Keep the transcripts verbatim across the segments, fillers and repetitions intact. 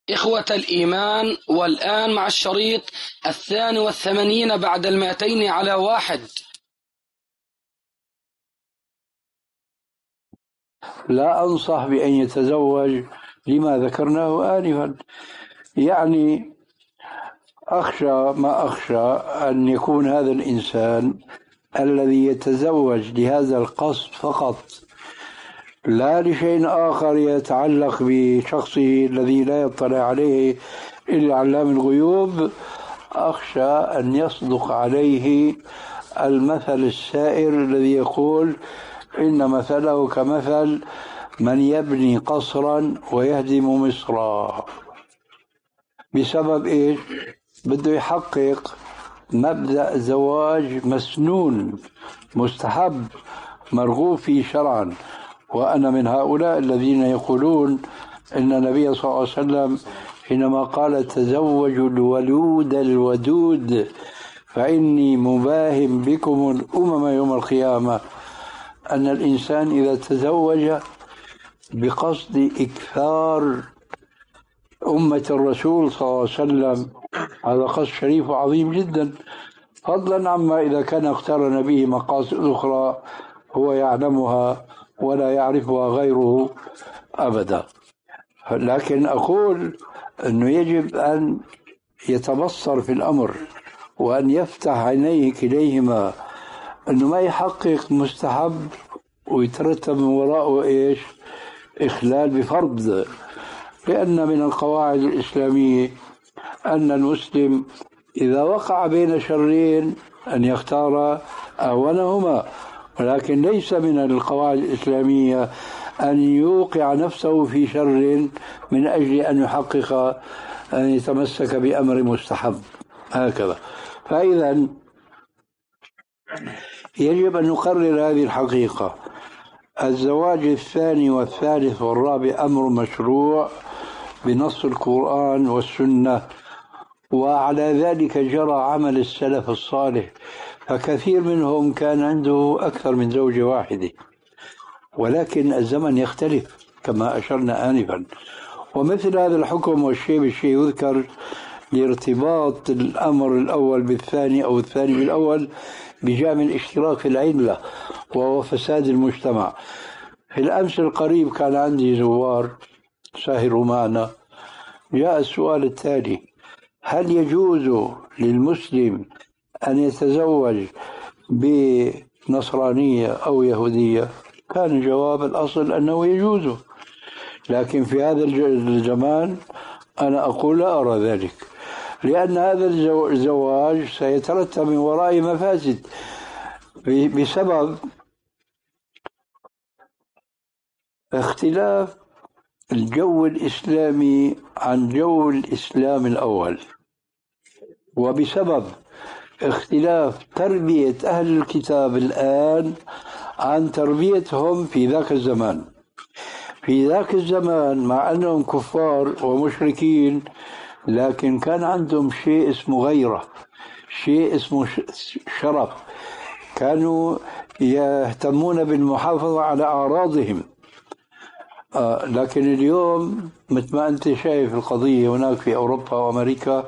إخوة الإيمان، والآن مع الشريط الثاني والثمانين بعد المائتين على واحد. لا أنصح بأن يتزوج لما ذكرناه آنفا. يعني أخشى ما أخشى أن يكون هذا الإنسان الذي يتزوج لهذا القصد فقط، لا لشيء آخر يتعلق بشخصه الذي لا يطلع عليه إلا علام الغيوب. أخشى أن يصدق عليه المثل السائر الذي يقول إن مثله كمثل من يبني قصرا ويهدم مصرا. بسبب إيش؟ بده يحقق مبدأ زواج مسنون مستحب مرغوب فيه شرعا. وأنا من هؤلاء الذين يقولون إن النبي صلى الله عليه وسلم حينما قال تزوجوا الولود الودود فإني مباهم بكم الأمم يوم القيامة، أن الإنسان إذا تزوج بقصد إكثار أمة الرسول صلى الله عليه وسلم هذا قصد شريف وعظيم جدا، فضلا عما إذا كان اقترن به مقاصد أخرى هو يعلمها ولا يعرفها غيره أبدا. لكن أقول أنه يجب أن يتبصر في الأمر وأن يفتح عينيه كليهما، أنه ما يحقق مستحب ويترتب من وراءه إيش؟ إخلال بفرض. لأن من القواعد الإسلامية أن المسلم إذا وقع بين شرين أن يختار أولهما، ولكن ليس من القواعد الإسلامية أن يوقع نفسه في شر من أجل أن يحقق أن يتمسك بأمر مستحب هكذا. فإذا يجب أن نقرر هذه الحقيقة: الزواج الثاني والثالث والرابع أمر مشروع بنص القرآن والسنة، وعلى ذلك جرى عمل السلف الصالح، فكثير منهم كان عنده أكثر من زوجة واحدة. ولكن الزمن يختلف كما أشرنا آنفا، ومثل هذا الحكم والشيء بالشيء يذكر لارتباط الأمر الأول بالثاني أو الثاني بالأول بجانب الاشتراك في العلة وهو فساد المجتمع. في الأمس القريب كان عندي زوار ساهروا معنا، جاء السؤال التالي: هل يجوز للمسلم أن يتزوج بنصرانية أو يهودية؟ كان جواب الأصل أنه يجوز، لكن في هذا الزمان أنا أقول لا أرى ذلك، لأن هذا الزواج سيترتب من وراء مفاسد بسبب اختلاف الجو الإسلامي عن جو الإسلام الأول، وبسبب اختلاف تربية أهل الكتاب الآن عن تربيتهم في ذاك الزمان. في ذاك الزمان مع أنهم كفار ومشركين لكن كان عندهم شيء اسمه غيرة، شيء اسمه شرف، كانوا يهتمون بالمحافظة على أعراضهم. آه لكن اليوم مثل ما أنت شايف القضية هناك في أوروبا وأمريكا،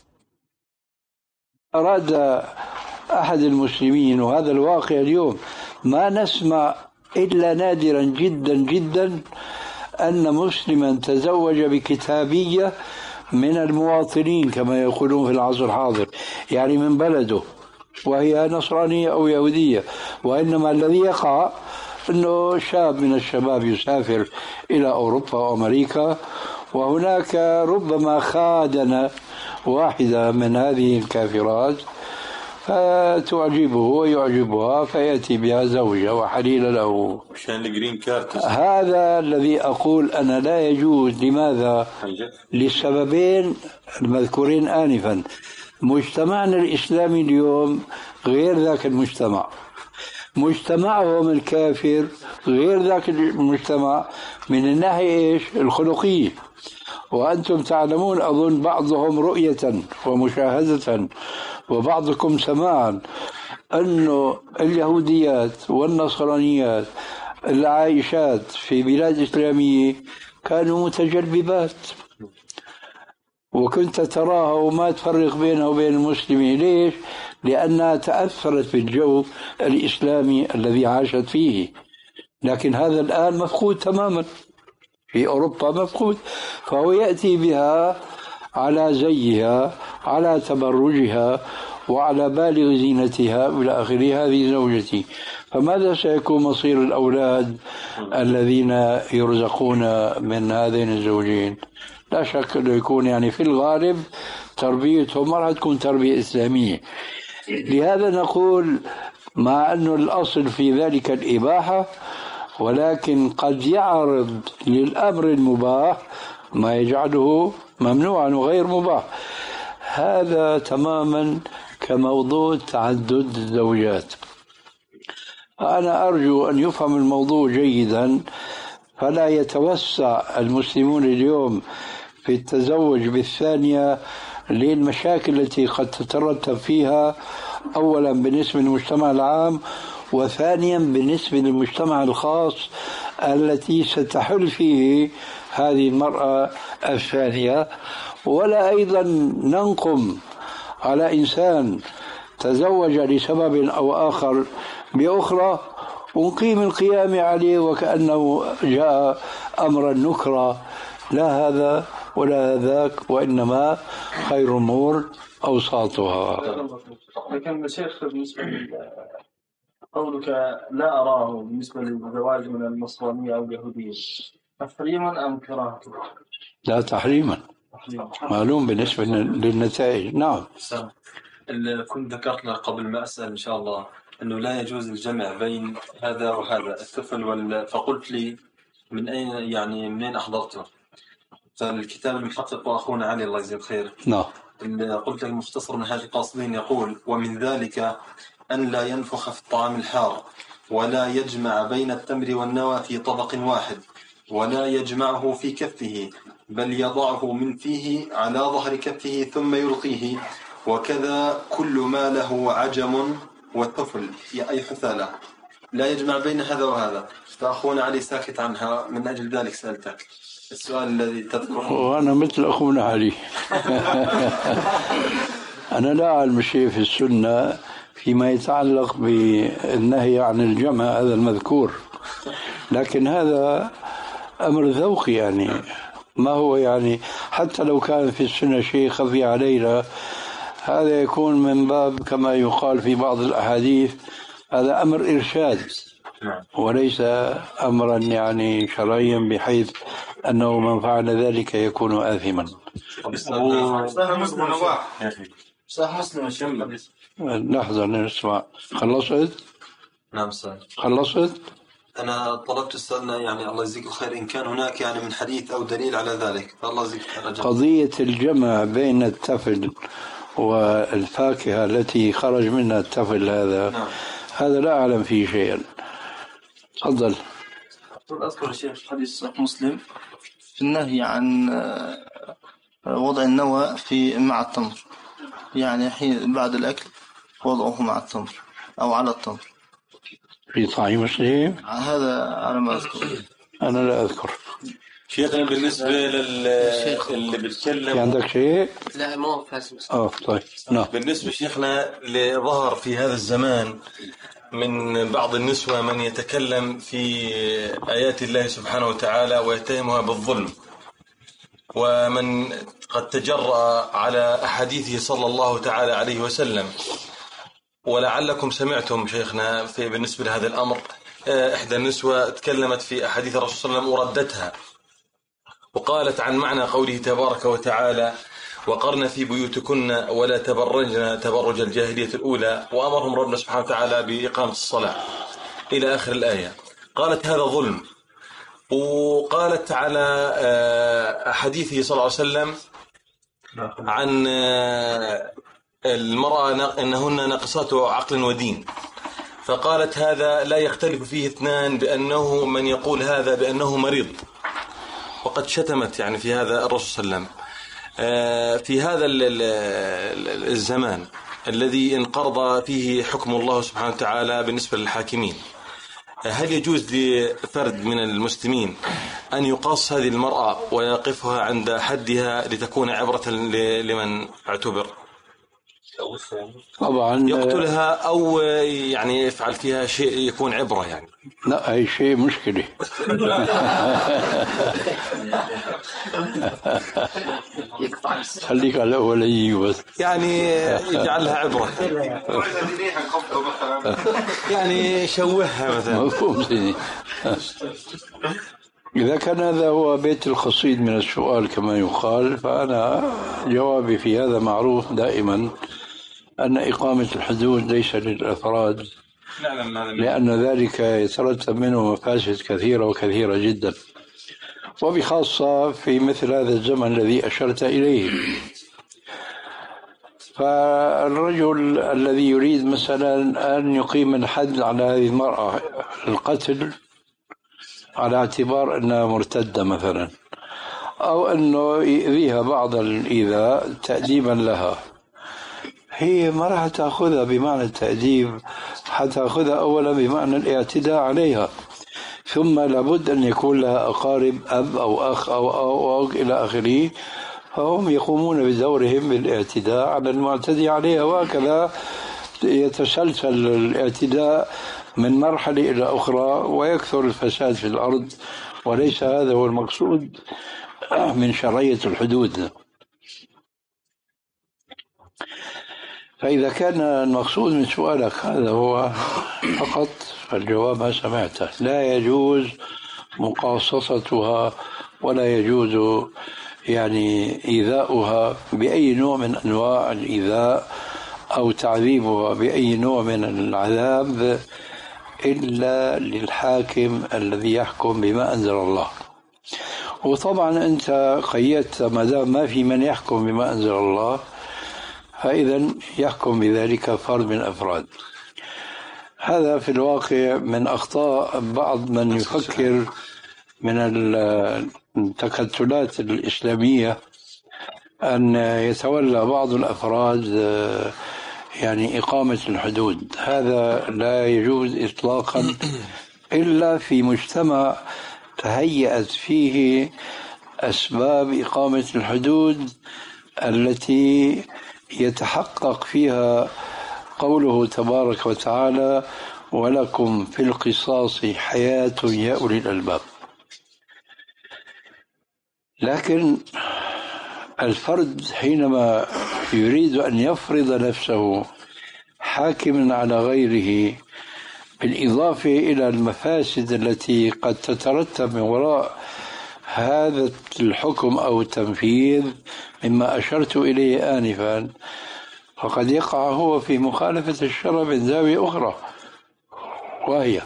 أراد أحد المسلمين، وهذا الواقع اليوم، ما نسمع إلا نادرا جدا جدا أن مسلما تزوج بكتابية من المواطنين كما يقولون في العصر الحاضر، يعني من بلده وهي نصرانية أو يهودية. وإنما الذي يقع أنه شاب من الشباب يسافر إلى أوروبا وأمريكا، وهناك ربما خادن واحدة من هذه الكافرات فتعجبه ويعجبها فيأتي بها زوجة وحليل له مشان الجرين كارت. هذا الذي أقول أنا لا يجوز. لماذا؟ للسببين المذكورين آنفا. مجتمعنا الإسلامي اليوم غير ذاك المجتمع، مجتمعهم الكافر غير ذاك المجتمع من الناحية إيش؟ الخلقية. وأنتم تعلمون أظن بعضهم رؤية ومشاهدة وبعضكم سماعا أن اليهوديات والنصرانيات العايشات في بلاد إسلامية كانوا متجلبات، وكنت تراها وما تفرق بينها وبين المسلمين. ليش؟ لأنها تأثرت بالجو الإسلامي الذي عاشت فيه. لكن هذا الآن مفقود تماما، في أوروبا مفقود. فهو يأتي بها على زيها، على تبرجها، وعلى بالغ زينتها إلى آخره. هذه زوجتي. فماذا سيكون مصير الأولاد الذين يرزقون من هذين الزوجين؟ لا شك أنه يكون يعني في الغالب تربيتهم ما راح تكون تربية إسلامية. لهذا نقول مع أن الأصل في ذلك الإباحة، ولكن قد يعرض للأمر المباح ما يجعله ممنوعا وغير مباح. هذا تماما كموضوع تعدد الزوجات. أنا أرجو أن يفهم الموضوع جيدا، فلا يتوسع المسلمون اليوم في التزوج بالثانية للمشاكل التي قد تترتب فيها، أولا بالنسبة للمجتمع العام، وثانيا بالنسبة للمجتمع الخاص التي ستحل فيه هذه المرأة الثانية. ولا أيضا ننقم على إنسان تزوج لسبب أو آخر بأخرى ونقيم القيام عليه وكأنه جاء أمر النكرة. لا هذا ولا ذاك، وإنما خير الأمور أوساطها. لكن الشيخ بالنسبة قولك لا أراه بالنسبة للزواج من النصرانية أو اليهودية تحريما أم كراهة؟ لا تحريما، معلوم بالنسبة للنتائج. نعم. كنت ذكرت لك قبل ما أسأل إن شاء الله أنه لا يجوز الجمع بين هذا وهذا الطفل وال... فقلت لي من أين يعني منين أحضرته؟ فالكتاب المحقق وأخونا علي الله يجزيه خير. نعم. قلت المختصر من هذه القاصدين يقول: ومن ذلك أن لا ينفخ في الطعام الحار، ولا يجمع بين التمر والنوى في طبق واحد، ولا يجمعه في كفه، بل يضعه من فيه على ظهر كفه ثم يلقيه، وكذا كل ما له عجم وطفل أي حثالة، لا يجمع بين هذا وهذا. فأخونا علي ساكت عنها، من أجل ذلك سألتك السؤال الذي تذكره. وأنا مثل أخونا علي. أنا لا أعلم شيء في السنة فيما يتعلق بالنهي عن الجمع هذا المذكور، لكن هذا أمر ذوقي يعني، ما هو يعني حتى لو كان في السنة شيء خفي علينا، هذا يكون من باب كما يقال في بعض الأحاديث هذا أمر إرشاد وليس أمرا يعني شرعيا بحيث أنه من فعل ذلك يكون آثما. صح مسلم شمل. لحظة نسمع. خلصت؟ نعم سأل. خلصت؟ أنا طلبت السؤال يعني الله يجزيك الخير إن كان هناك يعني من حديث أو دليل على ذلك. الله يجزيك الخير. قضية الجمع بين التفل والفاكهة التي خرج منها التفل هذا نعم. هذا لا أعلم فيه شيئا. تفضل. أذكر الشيخ حديث صحيح مسلم في النهي عن وضع النوى في مع التمر، يعني حين بعد الأكل وضعه مع التمر أو على التمر في صحيح مسلم. هذا على ما أذكر. أنا لا أذكر. شيخنا بالنسبة للي بيتكلم في عندك شيء؟ لا مو فاسم. آه طيب. نعم. بالنسبة شيخنا لظهر في هذا الزمان من بعض النسوة من يتكلم في آيات الله سبحانه وتعالى ويتهمها بالظلم، ومن قد تجرأ على أحاديثه صلى الله تعالى عليه وسلم. ولعلكم سمعتم شيخنا في بالنسبة لهذا الأمر إحدى النسوة تكلمت في أحاديث الرسول صلى الله عليه وسلم وردتها، وقالت عن معنى قوله تبارك وتعالى: وقرن في بيوتكن ولا تبرجن تبرج الجاهلية الأولى، وأمرهم ربنا سبحانه وتعالى بإقامة الصلاة إلى آخر الآية. قالت هذا ظلم. وقالت على حديثه صلى الله عليه وسلم عن المرأة أنهن ناقصات عقل ودين، فقالت هذا لا يختلف فيه اثنان، بأنه من يقول هذا بأنه مريض. وقد شتمت يعني في هذا الرسول صلى الله عليه وسلم. في هذا الزمان الذي انقرض فيه حكم الله سبحانه وتعالى بالنسبة للحاكمين، هل يجوز لفرد من المسلمين أن يقاص هذه المرأة ويقفها عند حدها لتكون عبرة لمن اعتبر؟ طبعا يقتلها أو يعني يفعل فيها شيء يكون عبرة يعني؟ لا، هي شيء مشكلة. خليك على الأولية بس، يعني يجعلها عبرة، يعني شوهها مثلا. مفهوم. إذا كان هذا هو بيت القصيد من السؤال كما يقال، فأنا جوابي في هذا معروف دائما، أن إقامة الحدود ليس للأفراد، لأن ذلك يترتب منه مفاسد كثيرة وكثيرة جدا، وبخاصة في مثل هذا الزمن الذي أشرت إليه. فالرجل الذي يريد مثلا أن يقيم الحد على هذه المرأة القتل على اعتبار أنها مرتدة مثلا، أو أنه يؤذيها بعض الإيذاء تأديبا لها، هي ما راح تأخذها بمعنى التأديب، حتأخذها أولا بمعنى الاعتداء عليها، ثم لابد أن يكون لها أقارب، أب أو أخ أو أو, أو إلى آخره، فهم يقومون بدورهم بالاعتداء على المعتدي عليها، وهكذا يتسلسل الاعتداء من مرحلة إلى أخرى ويكثر الفساد في الأرض، وليس هذا هو المقصود من شرعية الحدود. فإذا كان المقصود من سؤالك هذا هو فقط، فالجواب ما سمعته، لا يجوز مقاصصتها ولا يجوز يعني إيذاؤها بأي نوع من أنواع الإيذاء أو تعذيبها بأي نوع من العذاب إلا للحاكم الذي يحكم بما أنزل الله. وطبعا أنت قيدت ما دام ما في من يحكم بما أنزل الله، فإذا يحكم بذلك فرد من الأفراد. هذا في الواقع من أخطاء بعض من يفكر من التكتلات الإسلامية أن يتولى بعض الأفراد يعني إقامة الحدود. هذا لا يجوز إطلاقا إلا في مجتمع تهيأت فيه أسباب إقامة الحدود التي يتحقق فيها قوله تبارك وتعالى: ولكم في القصاص حياة يا أولي الألباب. لكن الفرد حينما يريد أن يفرض نفسه حاكما على غيره، بالإضافة إلى المفاسد التي قد تترتب من وراء هذا الحكم أو التنفيذ مما أشرت إليه آنفا، فقد يقع هو في مخالفة الشرع من زاوية أخرى، وهي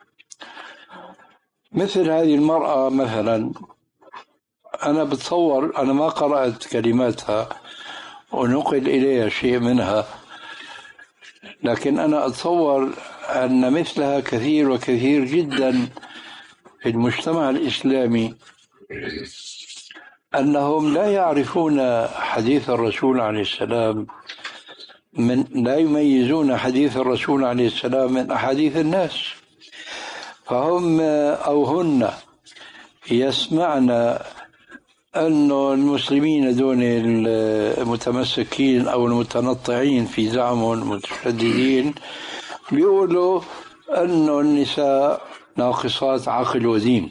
مثل هذه المرأة مثلا. أنا بتصور، أنا ما قرأت كلماتها ونقل إليها شيء منها، لكن أنا أتصور أن مثلها كثير وكثير جدا في المجتمع الإسلامي، أنهم لا يعرفون حديث الرسول عليه السلام، من لا يميزون حديث الرسول عليه السلام من أحاديث الناس، فهم أو هن يسمعن أن المسلمين دون المتمسكين أو المتنطعين في زعمهم المتشددين بيقولوا أن النساء ناقصات عقل ودين،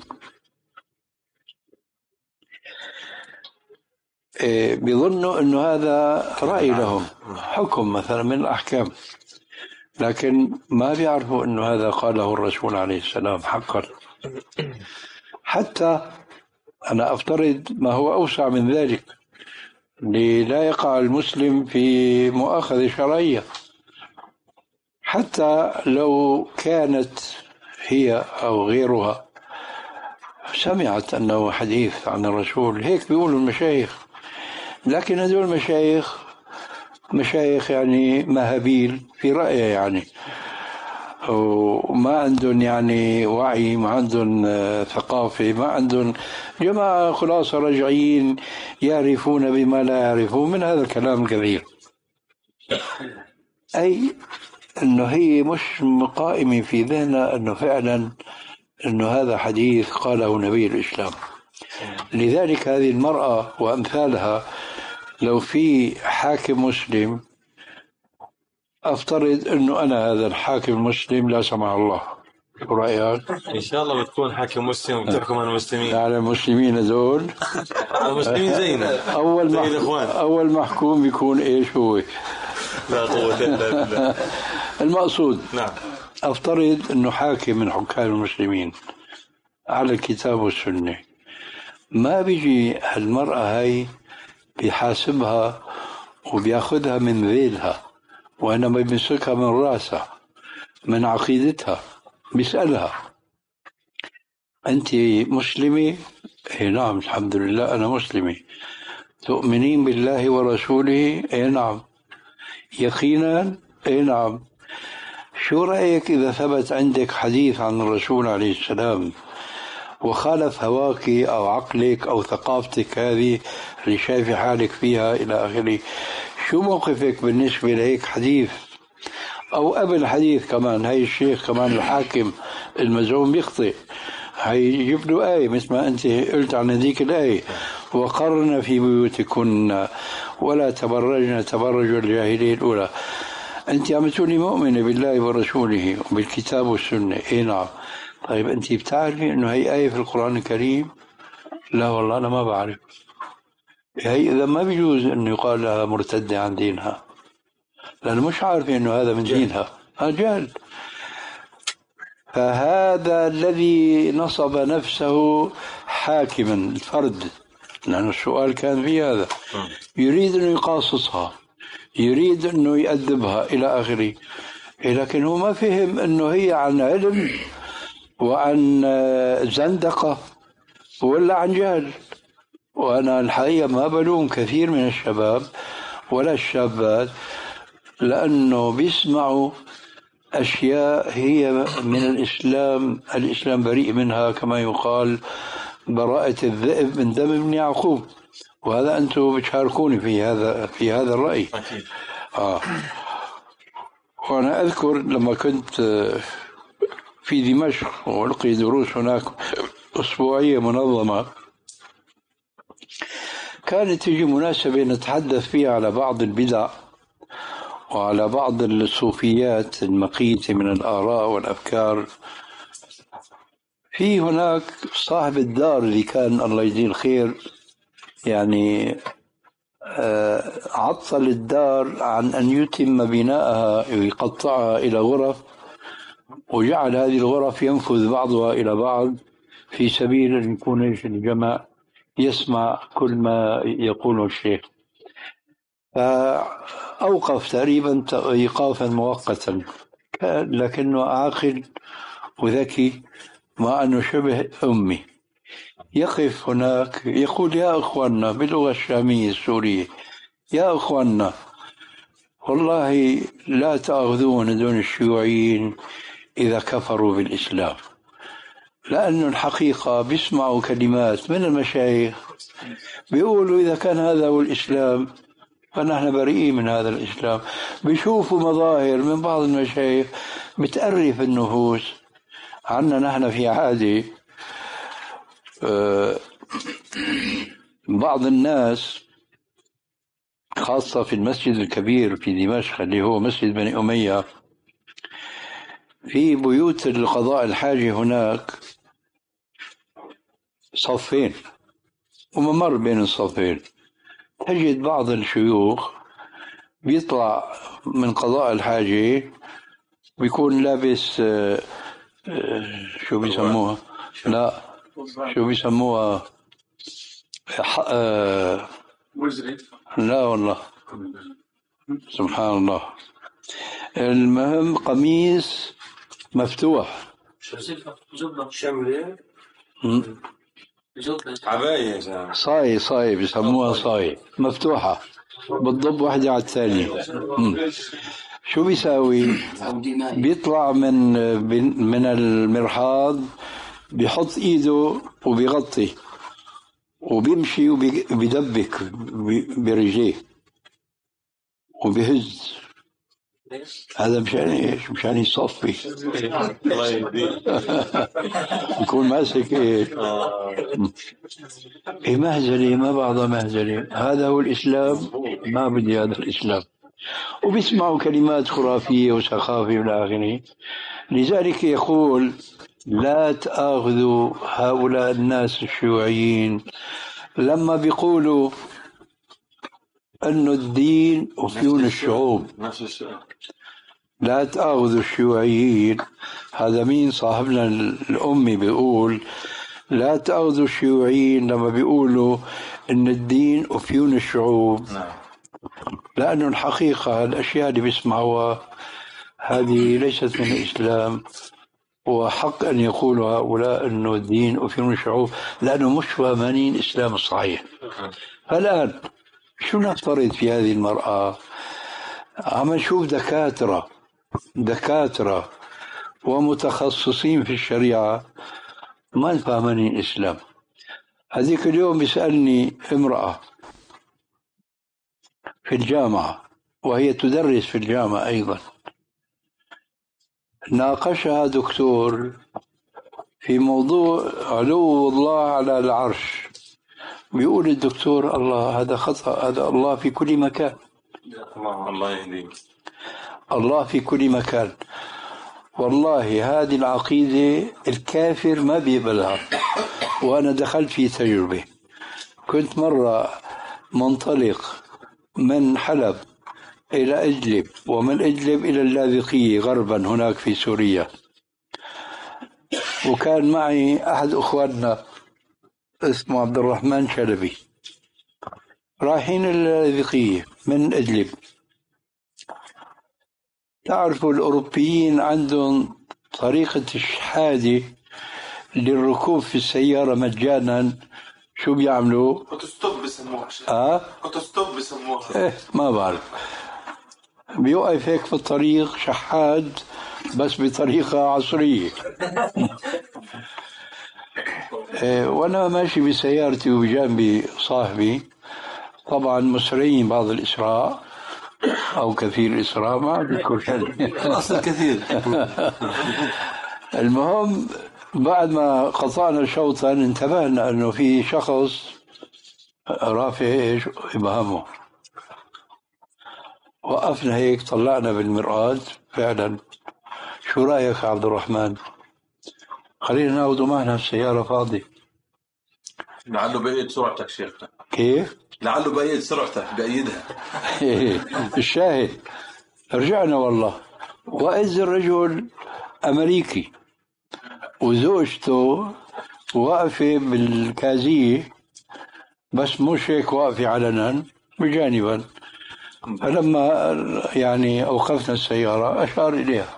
بيظنوا أن هذا رأي لهم، حكم مثلا من الأحكام، لكن ما بيعرفوا أن هذا قاله الرسول عليه السلام حقا. حتى أنا أفترض ما هو أوسع من ذلك، لا يقع المسلم في مؤاخذة شرعية، حتى لو كانت هي أو غيرها سمعت أنه حديث عن الرسول، هيك بيقولوا المشايخ، لكن هذول المشايخ مشايخ يعني مهابيل في رأيه، يعني وما عندهم يعني وعي، ما عندهم ثقافة، ما عندهم جماعة خلاصة رجعيين يعرفون بما لا يعرفون من هذا الكلام الكثير. أي أنه هي مش قائمة في ذهنها أنه فعلا أنه هذا حديث قاله نبي الإسلام. لذلك هذه المرأة وأمثالها لو في حاكم مسلم، أفترض أنه أنا هذا الحاكم المسلم لا سمح الله، شو رأيك؟ إن شاء الله بتكون حاكم مسلم وبتحكم على المسلمين. على المسلمين هذول المسلمين زينا. أول زي ما الإخوان. أول محكوم بيكون إيش هو؟ لا قوة إلا بالله. المقصود نعم. أفترض أنه حاكم من حكام المسلمين على الكتاب والسنة، ما بيجي هالمرأة هاي بيحاسبها وبياخدها من ذيلها، وإنما بيمسكها من راسها من عقيدتها، بيسألها أنت مسلمة؟ إيه نعم الحمد لله أنا مسلمة. تؤمنين بالله ورسوله؟ إيه نعم. يقينا؟ إيه نعم. شو رأيك إذا ثبت عندك حديث عن الرسول عليه السلام وخالف هواك أو عقلك أو ثقافتك هذه اللي شايف حالك فيها إلى آخره، شو موقفك بالنسبة لهيك حديث؟ أو قبل حديث كمان، هاي الشيخ كمان الحاكم المزعوم بيخطئ، هاي يجيب له آية مثل ما أنت قلت عن هذيك الآية، وقرن في بيوتكن ولا تبرجن تبرج الجاهلية الأولى. أنت عم تقولي مؤمنة بالله ورسوله وبالكتاب والسنة. إيه نعم. طيب أنت بتعرفي أنه هي آية في القرآن الكريم؟ لا والله أنا ما بعرف. هي إذا ما بيجوز أنه يقال لها مرتدة عن دينها، لأنه مش عارفة أنه هذا من دينها، هذا جهل. فهذا الذي نصب نفسه حاكما الفرد، لأن السؤال كان في هذا، يريد أنه يقاصصها، يريد أنه يأدبها إلى آخره، لكن هو ما فهم أنه هي عن علم وعن زندقة ولا عن جهل. وأنا الحقيقة ما بلوم كثير من الشباب ولا الشابات، لأنه بيسمعوا أشياء هي من الإسلام، الإسلام بريء منها، كما يقال براءة الذئب من دم ابن يعقوب، وهذا أنتم بتشاركوني في هذا في هذا الرأي. أكيد. آه. وأنا أذكر لما كنت في دمشق وألقي دروس هناك أسبوعية منظمة، كانت تجي مناسبة نتحدث فيها على بعض البدع وعلى بعض الصوفيات المقيتة من الآراء والأفكار. في هناك صاحب الدار اللي كان الله يجزيه الخير يعني آه عطل الدار عن أن يتم بناءها ويقطعها إلى غرف، وجعل هذه الغرف ينفذ بعضها إلى بعض في سبيل أن يكون الجمع يسمع كل ما يقوله الشيخ. فأوقف تقريبا إيقافا مؤقتا، لكنه عاقل وذكي مع أنه شبه أمي، يقف هناك يقول يا أخواننا باللغة الشامية السورية، يا أخواننا والله لا تأخذون دون الشيوعيين إذا كفروا بالإسلام، لأن الحقيقة بيسمعوا كلمات من المشايخ بيقولوا إذا كان هذا هو الإسلام فنحن بريئين من هذا الإسلام. بيشوفوا مظاهر من بعض المشايخ بتأرف النفوس. عنا نحن في عادة بعض الناس خاصة في المسجد الكبير في دمشق اللي هو مسجد بني أمية، في بيوت القضاء الحاجة هناك صفين وممر بين الصفين، تجد بعض الشيوخ بيطلع من قضاء الحاجة بيكون لابس آآ آآ شو بيسموها، لا شو بيسموها، وزري، لا والله سبحان الله، المهم قميص مفتوح، شملة، عباية، صاي صاي بيسموها صاي مفتوحة بتضب واحدة على الثانية. شو بيساوي؟ بيطلع من من المرحاض، بيحط ايده وبيغطي وبيمشي وبيدبك برجليه وبيهز هذا مشان ايش؟ مشان يصفي يكون ماسك ايش؟ إيه مهزلة ما بعضها مهزلة. هذا هو الإسلام؟ ما بدي هذا الإسلام. وبيسمعوا كلمات خرافية وسخافة إلى آخره. لذلك يقول لا تأخذوا هؤلاء الناس الشيوعيين لما بيقولوا أنه الدين أفيون الشعوب. لا تأخذوا الشيوعيين. هذا مين صاحبنا الأمي بيقول لا تأخذوا الشيوعيين لما بيقولوا أن الدين أفيون الشعوب. لأنه الحقيقة الأشياء اللي بيسمعوها هذه ليست من الإسلام، وحق أن يقولوا هؤلاء أنه الدين أفيون الشعوب لأنه مش فاهمين الإسلام الصحيح. فالآن شو نفترض في هذه المرأة؟ عم نشوف دكاترة دكاترة ومتخصصين في الشريعة ما فاهمين الإسلام. هذيك اليوم بيسألني امرأة في الجامعة وهي تدرس في الجامعة أيضا، ناقشها دكتور في موضوع علو الله على العرش. بيقول الدكتور الله هذا خطأ، هذا الله في كل مكان. الله يهديك. الله في كل مكان. والله هذه العقيدة الكافر ما بيقبلها. وأنا دخلت في تجربة. كنت مرة منطلق من حلب إلى إدلب ومن إدلب إلى اللاذقية غربا هناك في سوريا، وكان معي أحد أخواننا اسمه عبد الرحمن شلبي، رايحين اللاذقية من إدلب. تعرفوا الأوروبيين عندهم طريقة الشحادة للركوب في السيارة مجانا. شو بيعملوا؟ اوتوستوب بسموها. اه اوتوستوب بسموها. ايه ما بعرف. بيوقف هيك في الطريق شحاد بس بطريقة عصرية. إيه وانا ماشي بسيارتي وبجانبي صاحبي، طبعا مسرعين بعض الإسراع أو كثير الإسراع، ما بذكر كلمة أصل كثير. المهم بعد ما قطعنا شوطا انتبهنا أنه في شخص رافع إيش إبهامه. وقفنا هيك طلعنا بالمرآة فعلا. شو رأيك عبد الرحمن؟ خلينا ناخذ معنا السيارة فاضية. لعله بأيد سرعتك شيخنا. كيف؟ لعله بأيد سرعتك بأيدها. الشاهد رجعنا والله، وإذ الرجل أمريكي وزوجته واقفة بالكازية بس مش هيك واقفة علنا بجانبا. فلما يعني أوقفنا السيارة أشار إليها،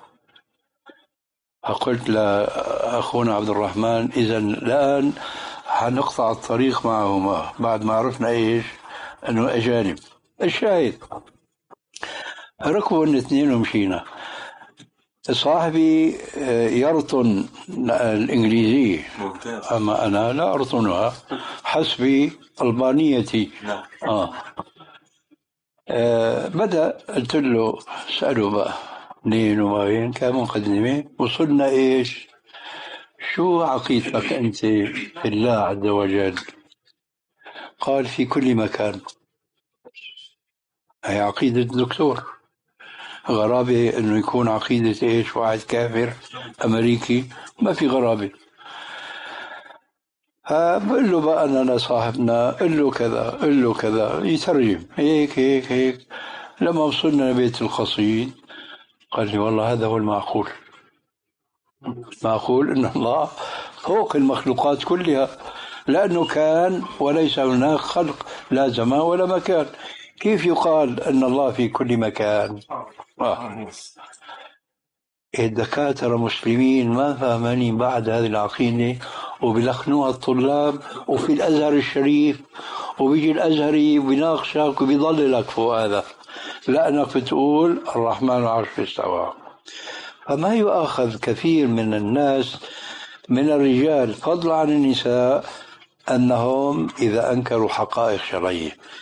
فقلت لأخونا عبد الرحمن إذا الآن حنقطع الطريق معهما بعد ما عرفنا إيش أنه أجانب. الشاهد ركبوا الاثنين ومشينا. صاحبي يرطن الإنجليزية أما أنا لا أرطنها حسب ألبانيتي. آه. آه بدأ قلت له سأله بقى منين وين كان مقدمة. وصلنا إيش؟ شو عقيدتك أنت في الله عز وجل؟ قال في كل مكان. هي عقيدة الدكتور. غرابة أنه يكون عقيدة إيش واحد كافر أمريكي، ما في غرابة. بقول له بقى أنا صاحبنا قل له كذا قل له كذا يترجم هيك هيك هيك. لما وصلنا لبيت القصيد قال لي والله هذا هو المعقول. معقول أن الله فوق المخلوقات كلها، لأنه كان وليس هناك خلق لا زمان ولا مكان. كيف يقال أن الله في كل مكان؟ آه. الدكاترة مسلمين ما فاهمين بعد هذه العقيدة وبلخنوها الطلاب، وفي الأزهر الشريف وبيجي الأزهري بيناقشك وبيضللك فوق هذا، لأنك بتقول الرحمن على العرش استوى. فما يؤاخذ كثير من الناس من الرجال فضلا عن النساء أنهم إذا أنكروا حقائق شرعية.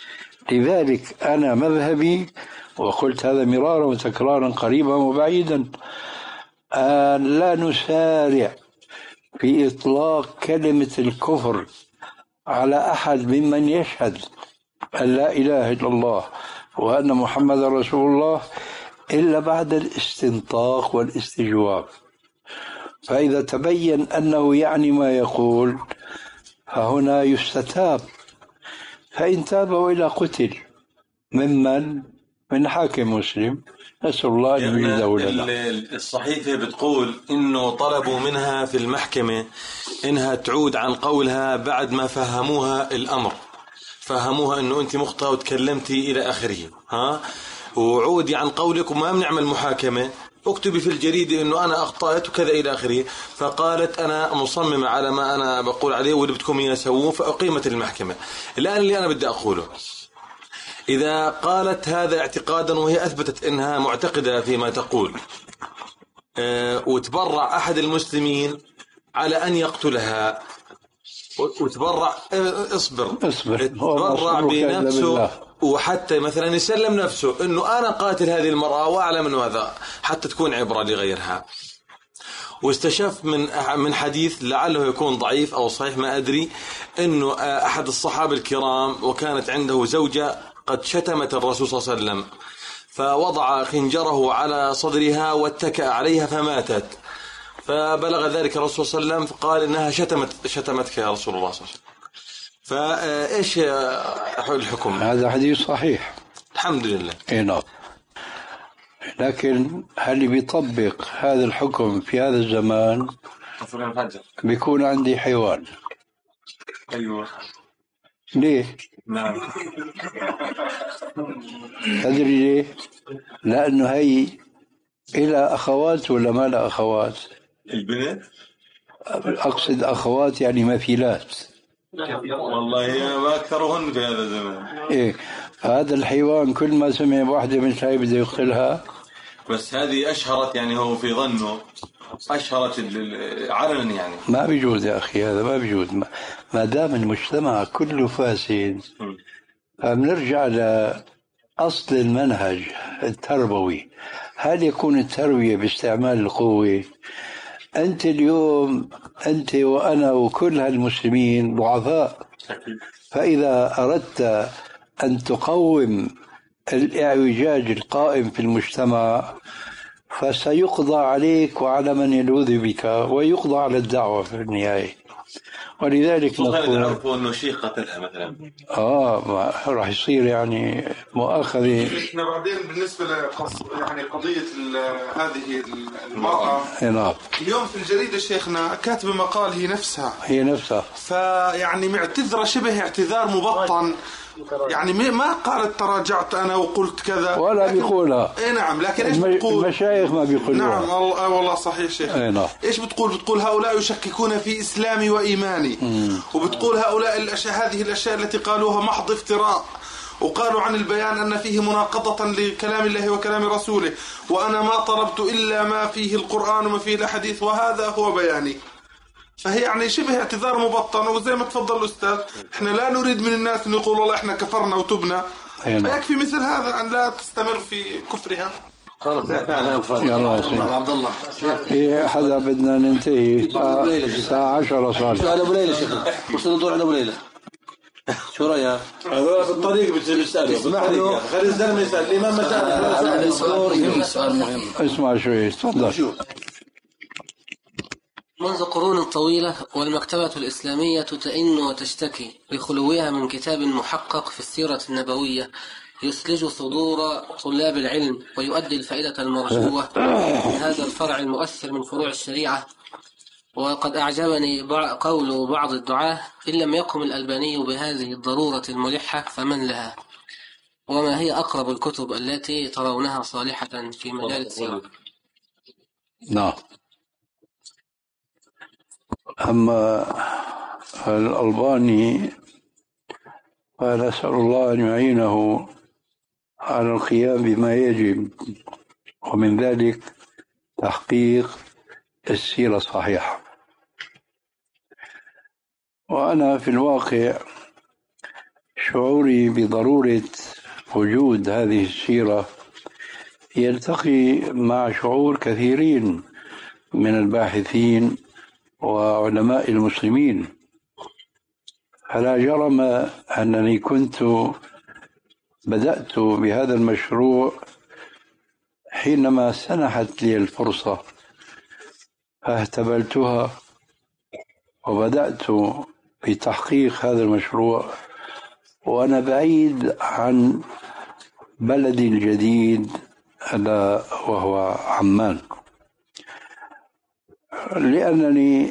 لذلك أنا مذهبي، وقلت هذا مرارا وتكرارا قريبا وبعيدا، أن لا نسارع في إطلاق كلمة الكفر على أحد ممن يشهد أن لا إله إلا الله وأن محمد رسول الله إلا بعد الاستنطاق والاستجواب. فإذا تبين أنه يعني ما يقول فهنا يستتاب، فإن تاب وإلا قتل ممن من حاكم مسلم، نسأل الله أن يجيده لنا. الصحيفة بتقول إنه طلبوا منها في المحكمة إنها تعود عن قولها بعد ما فهموها الأمر، فهموها إنه أنت مخطئة وتكلمتي إلى آخره، ها، وعودي عن قولك وما بنعمل محاكمة، اكتبي في الجريدة إنه أنا أخطأت وكذا إلى آخره. فقالت أنا مصممة على ما أنا بقول عليه واللي بدكم يسووه، فأقيمت المحكمة. الآن اللي أنا بدي أقوله، إذا قالت هذا اعتقادا وهي أثبتت أنها معتقدة فيما تقول، أه وتبرع أحد المسلمين على أن يقتلها، وتبرع أه اصبر اصبر تبرع بنفسه، وحتى مثلا يسلم نفسه أنه أنا قاتل هذه المرأة وأعلم أنه هذا، حتى تكون عبرة لغيرها. واستشف من من حديث لعله يكون ضعيف أو صحيح ما أدري، أنه أحد الصحابة الكرام وكانت عنده زوجة قد شتمت الرسول صلى الله عليه وسلم، فوضع خنجره على صدرها واتكأ عليها فماتت، فبلغ ذلك الرسول صلى الله عليه وسلم فقال إنها شتمت شتمتك يا رسول الله صلى الله عليه وسلم. فإيش الحكم؟ هذا حديث صحيح الحمد لله. إيه نعم. لكن هل بيطبق هذا الحكم في هذا الزمان؟ بيكون عندي حيوان. أيوة. ليه؟ نعم. أدري ليه؟ لأنه هي إلى أخوات ولا ما لا أخوات؟ البنت؟ أقصد أخوات يعني مثيلات. والله ما أكثرهن في هذا الزمان. إيه، هذا الحيوان كل ما سمع واحدة من هاي بده يقتلها. بس هذه أشهرت، يعني هو في ظنه أشهرت علنا، يعني ما بيجوز يا أخي، هذا ما بيجوز. ما, ما دام المجتمع كله فاسد فبنرجع لأصل المنهج التربوي. هل يكون التربية باستعمال القوة؟ أنت اليوم أنت وأنا وكل هالمسلمين ضعفاء، فإذا أردت أن تقوم الاعوجاج القائم في المجتمع فسيقضى عليك وعلى من يلوذ بك، ويقضى على الدعوة في النهاية. ولذلك نقول نعرفوا أنه شيء قتلها مثلا، آه راح يصير يعني مؤاخذة. إحنا بعدين بالنسبة لقص يعني قضية هذه المرأة، نعم، اليوم في الجريدة شيخنا كاتبة مقال هي نفسها هي نفسها فيعني معتذرة شبه اعتذار مبطن، يعني ما قالت تراجعت أنا وقلت كذا ولا بيقولها. إيه نعم، لكن إيش المش... بتقول؟ المشايخ ما بيقولوها. نعم الله والله صحيح شيخ. إيه نعم. إيش بتقول؟ بتقول هؤلاء يشككون في إسلامي وإيماني. مم. وبتقول هؤلاء الأشياء هذه الأشياء التي قالوها محض افتراء، وقالوا عن البيان أن فيه مناقضة لكلام الله وكلام رسوله، وأنا ما طلبت إلا ما فيه القرآن وما فيه الحديث وهذا هو بياني. فهي يعني شبه اعتذار مبطن، وزي ما تفضل الأستاذ احنا لا نريد من الناس أن يقولوا والله احنا كفرنا وتبنا، فيكفي مثل هذا أن لا تستمر في كفرها. يلا عبد الله في حدا بدنا ننتهي الساعة عشرة صار. سؤال أبو ليلى شيخ، وش ندور على أبو ليلى؟ شو رأيك؟ هذول بالطريق بتسأله، اسمح لي خلي الزلمة يسأل الإمام مسألة. سؤال مهم. اسمع شوي تفضل. منذ قرون طويلة والمكتبة الإسلامية تئن وتشتكي لخلوها من كتاب محقق في السيرة النبوية يثلج صدور طلاب العلم ويؤدي الفائدة المرجوة من هذا الفرع المؤثر من فروع الشريعة. وقد أعجبني قول بعض الدعاة: إن لم يقم الألباني بهذه الضرورة الملحة فمن لها؟ وما هي أقرب الكتب التي ترونها صالحة في مجال السيرة؟ نعم. أما الألباني فنسأل الله أن يعينه على القيام بما يجب، ومن ذلك تحقيق السيرة الصحيحة. وأنا في الواقع شعوري بضرورة وجود هذه السيرة يلتقي مع شعور كثيرين من الباحثين وعلماء المسلمين. فلا جرم أنني كنت بدأت بهذا المشروع حينما سنحت لي الفرصة، فاهتبلتها وبدأت بتحقيق هذا المشروع وأنا بعيد عن بلدي الجديد ألا وهو عمان، لأنني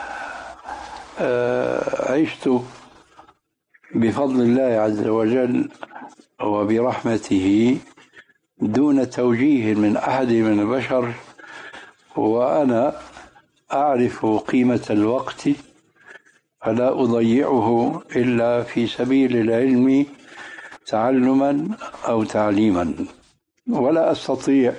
عشت بفضل الله عز وجل وبرحمته دون توجيه من أحد من البشر، وأنا أعرف قيمة الوقت فلا أضيعه إلا في سبيل العلم تعلما أو تعليما، ولا أستطيع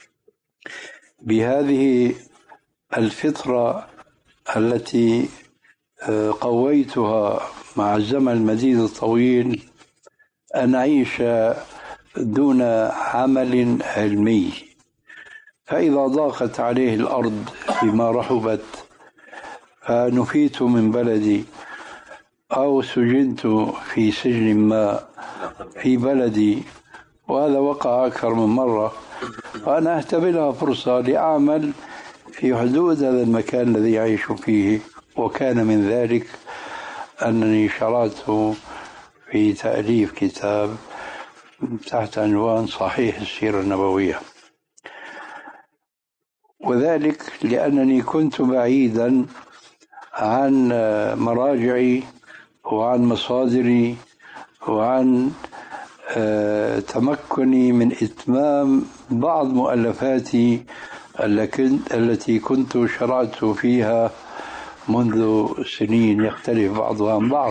بهذه الفطرة التي قويتها مع الزمن المديد الطويل أن أعيش دون عمل علمي. فإذا ضاقت عليه الأرض بما رحبت فنفيت من بلدي أو سجنت في سجن ما في بلدي، وهذا وقع أكثر من مرة، وأنا أهتبلها فرصة لأعمل في حدود هذا المكان الذي أعيش فيه. وكان من ذلك أنني شرعت في تأليف كتاب تحت عنوان صحيح السيرة النبوية، وذلك لأنني كنت بعيدا عن مراجعي وعن مصادري وعن تمكني من إتمام بعض مؤلفاتي التي كنت شرعت فيها منذ سنين يختلف بعضها عن بعض.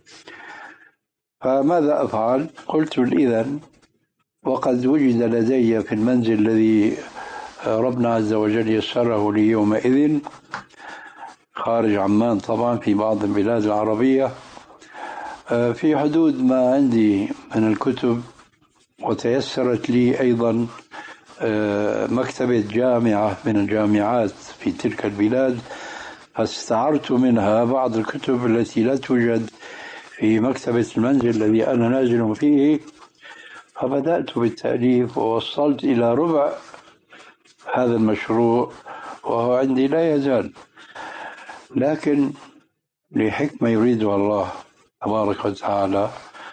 فماذا أفعل؟ قلت إذن وقد وجد لدي في المنزل الذي ربنا عز وجل يسره لي يومئذ خارج عمان طبعا في بعض البلاد العربية في حدود ما عندي من الكتب، وتيسرت لي أيضا مكتبة جامعة من الجامعات في تلك البلاد، فاستعرت منها بعض الكتب التي لا توجد في مكتبة المنزل الذي أنا نازل فيه، فبدأت بالتأليف ووصلت إلى ربع هذا المشروع وهو عندي لا يزال، لكن لحكمة يريدها الله تبارك وتعالى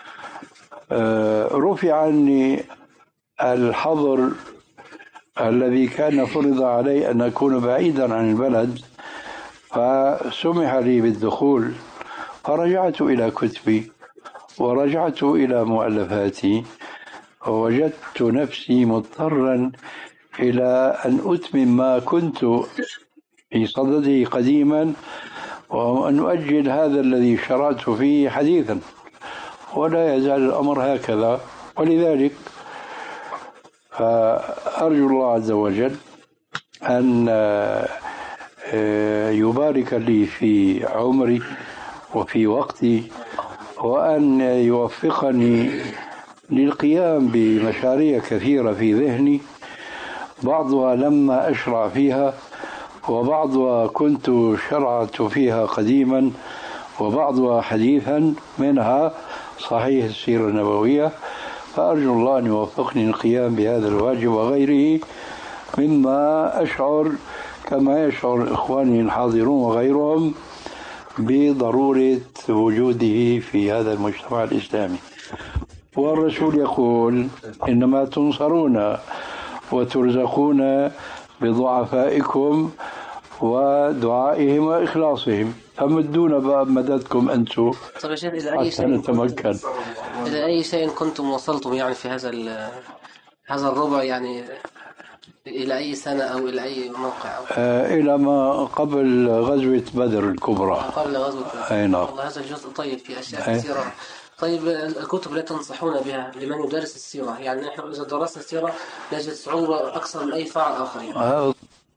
رفع عني الحظر الذي كان فرض علي أن أكون بعيدا عن البلد، فسمح لي بالدخول، فرجعت إلى كتبي ورجعت إلى مؤلفاتي، ووجدت نفسي مضطرا إلى أن أتمم ما كنت في صدده قديما وأن أؤجل هذا الذي شرعت فيه حديثا، ولا يزال الأمر هكذا. ولذلك فأرجو الله عز وجل أن يبارك لي في عمري وفي وقتي، وأن يوفقني للقيام بمشاريع كثيرة في ذهني، بعضها لما أشرع فيها وبعضها كنت شرعت فيها قديما وبعضها حديثا، منها صحيح السيرة النبوية. فأرجو الله أن يوفقني للقيام بهذا الواجب وغيره مما أشعر كما يشعر إخواني الحاضرون وغيرهم بضرورة وجوده في هذا المجتمع الإسلامي. والرسول يقول إنما تنصرون وترزقون بضعفائكم ودعائهم وإخلاصهم، فمدونا بقى مددكم أنتم حتى نتمكن. إلى أي شيء كنتم وصلتم يعني في هذا هذا الربع، يعني إلى أي سنة أو إلى أي موقع أو؟ آه إلى ما قبل غزوة بدر الكبرى. قبل غزوة بدر. أي نعم. والله هذا الجزء طيب في أشياء كثيرة. طيب الكتب التي تنصحون بها لمن يدرس السيرة، يعني نحن إذا درسنا السيرة نجد صعوبة أكثر من أي فاعل آخر يعني. آه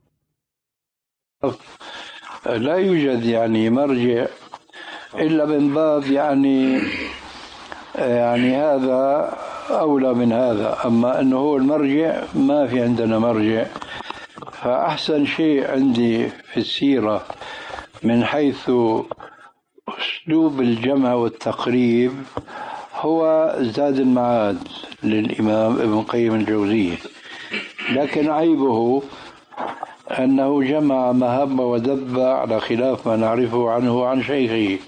لا يوجد يعني مرجع إلا من باب يعني يعني هذا أولى من هذا. أما أنه هو المرجع ما في عندنا مرجع. فأحسن شيء عندي في السيرة من حيث أسلوب الجمع والتقريب هو زاد المعاد للإمام ابن القيم الجوزية، لكن عيبه أنه جمع مهب ودب على خلاف ما نعرفه عنه عن شيخه.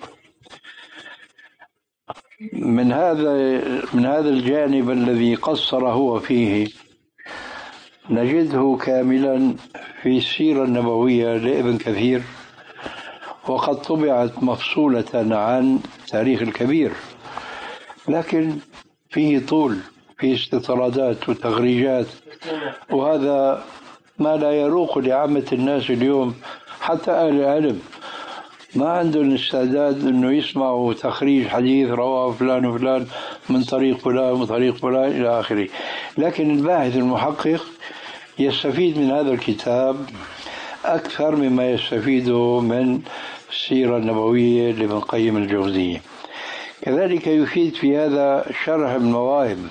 من هذا من هذا الجانب الذي قصر هو فيه نجده كاملا في السيرة النبوية لابن كثير، وقد طبعت مفصولة عن تاريخ الكبير، لكن فيه طول، فيه استطرادات وتغريجات، وهذا ما لا يروق لعامة الناس اليوم. حتى أهل العلم ما عندهم استعداد أنه يسمعوا تخريج حديث رواه فلان وفلان من طريق فلان ومن طريق فلان إلى آخره. لكن الباحث المحقق يستفيد من هذا الكتاب أكثر مما يستفيده من السيرة النبوية لابن القيم الجوزية. كذلك يفيد في هذا شرح المواهب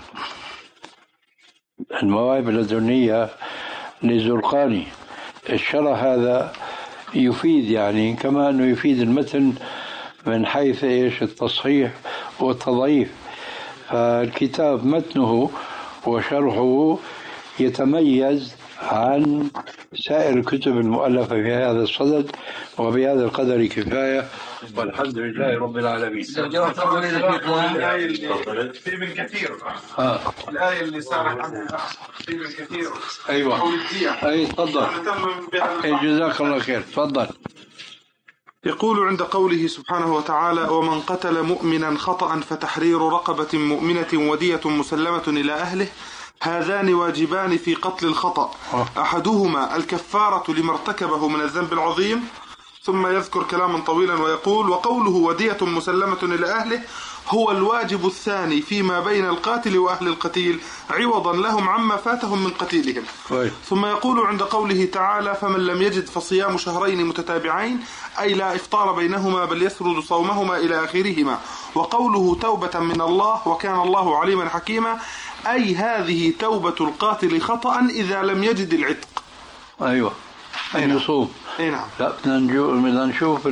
المواهب اللدنية للزرقاني. الشرح هذا يفيد يعني كما أنه يفيد المتن من حيث إيش التصحيح والتضعيف. فالكتاب متنه وشرحه يتميز عن سائر الكتب المؤلفة في هذا الصدد، وبهذا القدر كفاية، والحمد لله رب العالمين. في ابن كثير الآية اللي سارت عنها في ابن كثير. أيوة أي تفضل. جزاك الله خير. تفضل. يقول عند قوله سبحانه وتعالى: ومن قتل مؤمنا خطأ فتحرير رقبة مؤمنة ودية مسلمة إلى أهله، هذان واجبان في قتل الخطأ، أحدهما الكفارة لما ارتكبه من الذنب العظيم. ثم يذكر كلاما طويلا ويقول: وقوله ودية مسلمة إلى أهله هو الواجب الثاني فيما بين القاتل وأهل القتيل عوضا لهم عما فاتهم من قتيلهم. ثم يقول عند قوله تعالى: فمن لم يجد فصيام شهرين متتابعين، أي لا إفطار بينهما بل يسرد صومهما إلى آخرهما. وقوله توبة من الله وكان الله عليما حكيما، أي هذه توبة القاتل خطأ إذا لم يجد العتق. أيوة أن يصوم. نعم. لا بدنا نشوف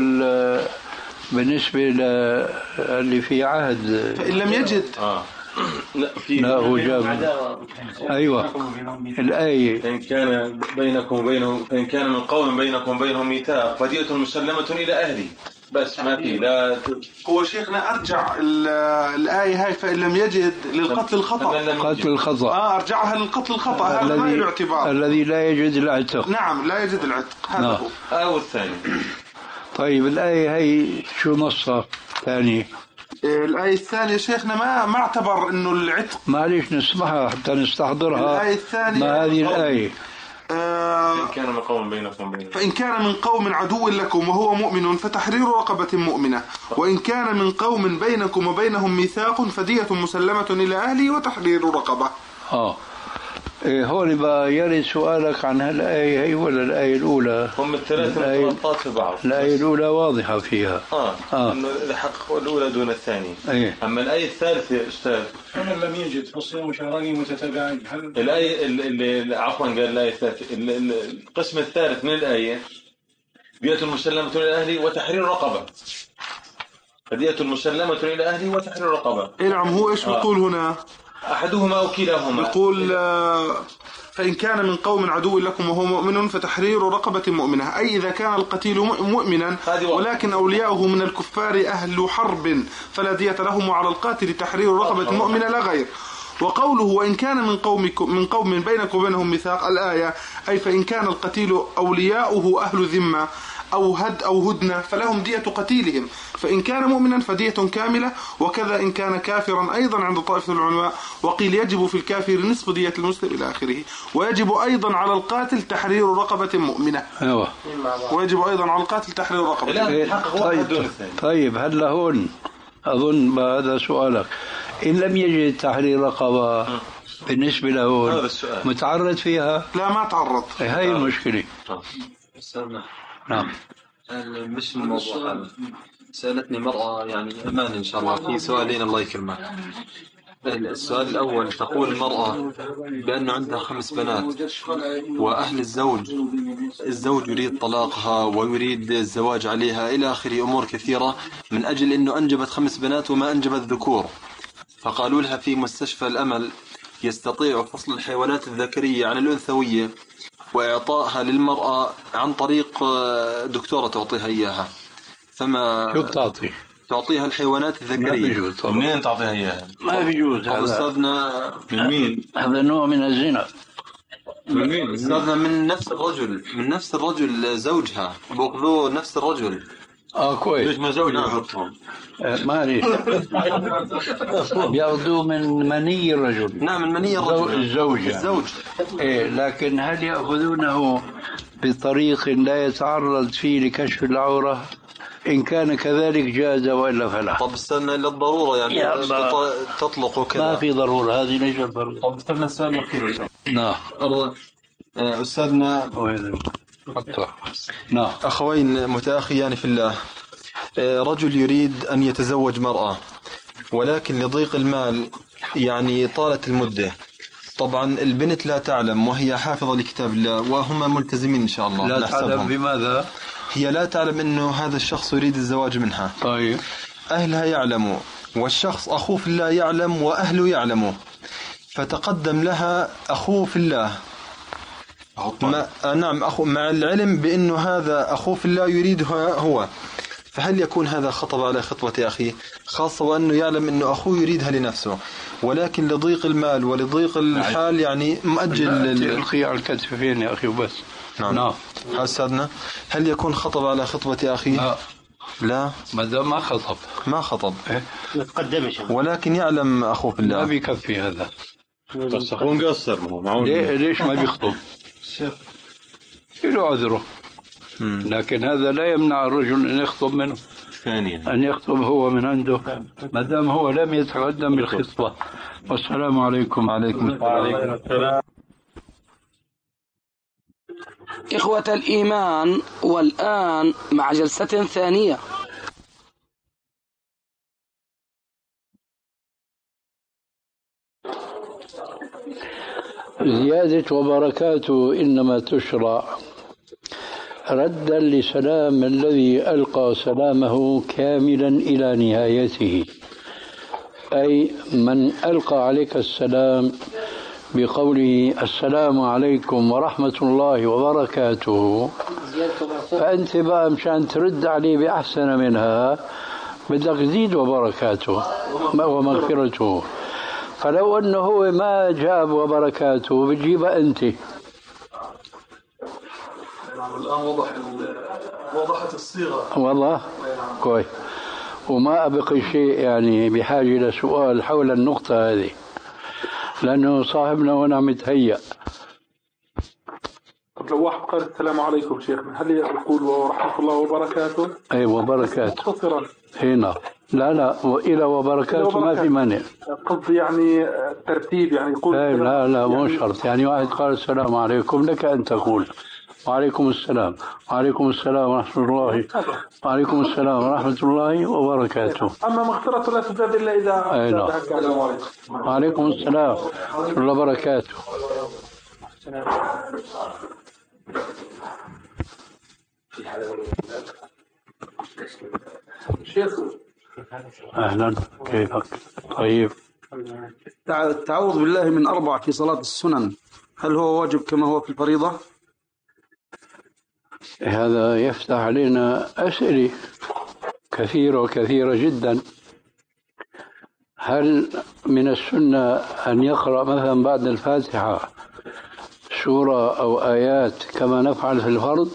بالنسبة اللي في عهد فإن لم يجد آه. لا في لا هو جاب. أيوة الآية: فإن كان بينكم وبينهم فإن كان من قوم بينكم وبينهم ميثاق فدية مسلمة إلى أهله. بس ما في لا هو شيخنا أرجع الآية هاي فإن لم يجد للقتل الخطأ. قتل الخطأ. آه أرجعها للقتل الخطأ. هذا ما له اعتبار. الذي لا يجد العتق. نعم لا يجد العتق. هذا هو. أو الثاني. طيب الآية هي شو نصها ثاني؟ الآية الثانية شيخنا ما ما اعتبر إنه العتق. معليش نسمعها حتى نستحضرها. الآية الثانية ما هذه الآية؟ آه فإن كان من قوم بينكم بينهم فإن كان من قوم عدو لكم وهو مؤمن فتحرير رقبة مؤمنة، وإن كان من قوم بينكم وبينهم ميثاق فدية مسلمة إلى أهله وتحرير رقبة. آه إيه هون بقى يرد سؤالك عن هالآية هي ولا الآية الأولى؟ هم الثلاثة مرتبطات في بعض. الآية الأولى واضحة فيها. آه, آه. إنه الحق الأولى دون الثانية. أيه. أما الآية الثالثة يا أستاذ: فمن لم يجد فصيام شهرين متتابعين. الآية اللي عفوا قال الآية الثالثة القسم الثالث من الآية: دية مسلمة إلى أهله وتحرير رقبة. دية مسلمة إلى أهله وتحرير رقبة. إيه نعم. هو إيش بيقول آه. هنا؟ أحدهما أو كلاهما. يقول فإن كان من قوم عدو لكم وهو مؤمن فتحرير رقبة مؤمنة، أي إذا كان القتيل مؤمنا ولكن أولياؤه من الكفار أهل حرب فلا دية لهم، وعلى القاتل تحرير رقبة مؤمنة لا غير. وقوله وإن كان من قوم من قوم بينكم وبينهم ميثاق، الآية أي فإن كان القتيل أولياؤه أهل ذمة أو هد أو هدنة فلهم دية قتيلهم، فإن كان مؤمنا فدية كاملة، وكذا إن كان كافرا أيضا عند طائفة العلماء. وقيل يجب في الكافر نصف دية المسلم إلى آخره. ويجب أيضا على القاتل تحرير رقبة مؤمنة. أيوة. ويجب أيضا على القاتل تحرير رقبة. طيب, طيب هل هون أظن هذا سؤالك: إن لم يجد تحرير رقبة بالنسبة له متعرض فيها؟ لا ما تعرض. هاي المشكلة. استنى. نعم. مش الموضوع هذا. سألتني مرأة يعني أمان إن شاء الله في سؤالين الله يكرمك. السؤال الأول تقول المرأة بأنه عندها خمس بنات وأهل الزوج الزوج يريد طلاقها ويريد الزواج عليها إلى آخر أمور كثيرة من أجل أنه أنجبت خمس بنات وما أنجبت ذكور. فقالوا لها في مستشفى الأمل يستطيع فصل الحيوانات الذكرية عن الأنثوية وإعطائها للمرأة عن طريق دكتورة تعطيها إياها. فما شو بتعطي؟ تعطيها الحيوانات الذكرية. منين تعطيها إياها؟ ما بيجوز هذا. أستاذنا من مين؟ هذا نوع من الزنا. من مين؟ أستاذنا من نفس الرجل من نفس الرجل زوجها بأخذوه نفس الرجل. اه كويس. ليش ما زوجها يحطهم؟ ما ليش بياخذوه من مني الرجل. نعم من مني الرجل الزوج يعني. الزوج. إيه لكن هل يأخذونه بطريق لا يتعرض فيه لكشف العورة؟ إن كان كذلك جاز وإلا فلا. طب استنى إلا الضرورة يعني تطلق وكذا. ما في ضرورة هذه ليست ضرورة. طب استنى السؤال الأخير. نعم. أستاذنا نعم. أخوين متأخيان في الله. رجل يريد أن يتزوج مرأة ولكن لضيق المال يعني طالت المدة. طبعا البنت لا تعلم وهي حافظة لكتاب الله وهم ملتزمين إن شاء الله. لا تعلم بماذا؟ هي لا تعلم أنه هذا الشخص يريد الزواج منها. طيب. أهلها يعلموا والشخص أخوه في الله يعلم وأهله يعلموا. فتقدم لها أخوه في الله ما... نعم أخو مع العلم بأنه هذا أخوه في الله يريدها هو. فهل يكون هذا خطب على خطوة أخيه خاصة وأنه يعلم أنه أخوه يريدها لنفسه ولكن لضيق المال ولضيق الحال يعني مؤجل تلقي على الكتف فين يا أخي وبس. نعم, نعم. أستاذنا هل يكون خطب على خطوة أخيه؟ لا لا ما دام ما خطب ما خطب إيه؟ ولكن يعلم أخوه في الله. ما بيكفي هذا بس أخوه مقصر ليه ليش ما بيخطب؟ له عذره. لكن هذا لا يمنع الرجل أن يخطب منه ثانيا أن يخطب هو من عنده ما دام هو لم يتقدم بالخطبة. والسلام عليكم. عليكم السلام. إخوة الإيمان والآن مع جلسة ثانية. زيادة وبركاته إنما تشرع ردا لسلام الذي ألقى سلامه كاملا إلى نهايته، أي من ألقى عليك السلام بقوله السلام عليكم ورحمة الله وبركاته، فأنت بقى مشان ترد عليه بأحسن منها بدك تزيد وبركاته ومغفرته. فلو أنه هو ما جاب وبركاته بتجيبها أنت. الآن وضح وضحت الصيغة. والله كويس. وما أبقي شيء يعني بحاجة لسؤال حول النقطة هذه لأنه صاحبنا وأنا متهيأ. طب لو واحد قال السلام عليكم شيخنا هل يقول ورحمة الله وبركاته؟ أي وبركاته مختصرا هنا. لا لا وإلى وبركاته ما في مانع. قصدي يعني ترتيب يعني يقول لا لا لا مو شرط. يعني واحد قال السلام عليكم لك أن تقول وعليكم السلام وعليكم السلام ورحمة الله وعليكم السلام ورحمة الله وبركاته. أما مغفرة لا تزاد إلا إذا أي نعم. وعليكم السلام ورحمة الله وبركاته. شيخ أهلا كيفك؟ طيب. التعوذ بالله من أربع في صلاة السنن هل هو واجب كما هو في الفريضة؟ هذا يفتح علينا أسئلة كثيرة وكثيرة جدا. هل من السنة أن يقرأ مثلا بعد الفاتحة سورة أو آيات كما نفعل في الفرض؟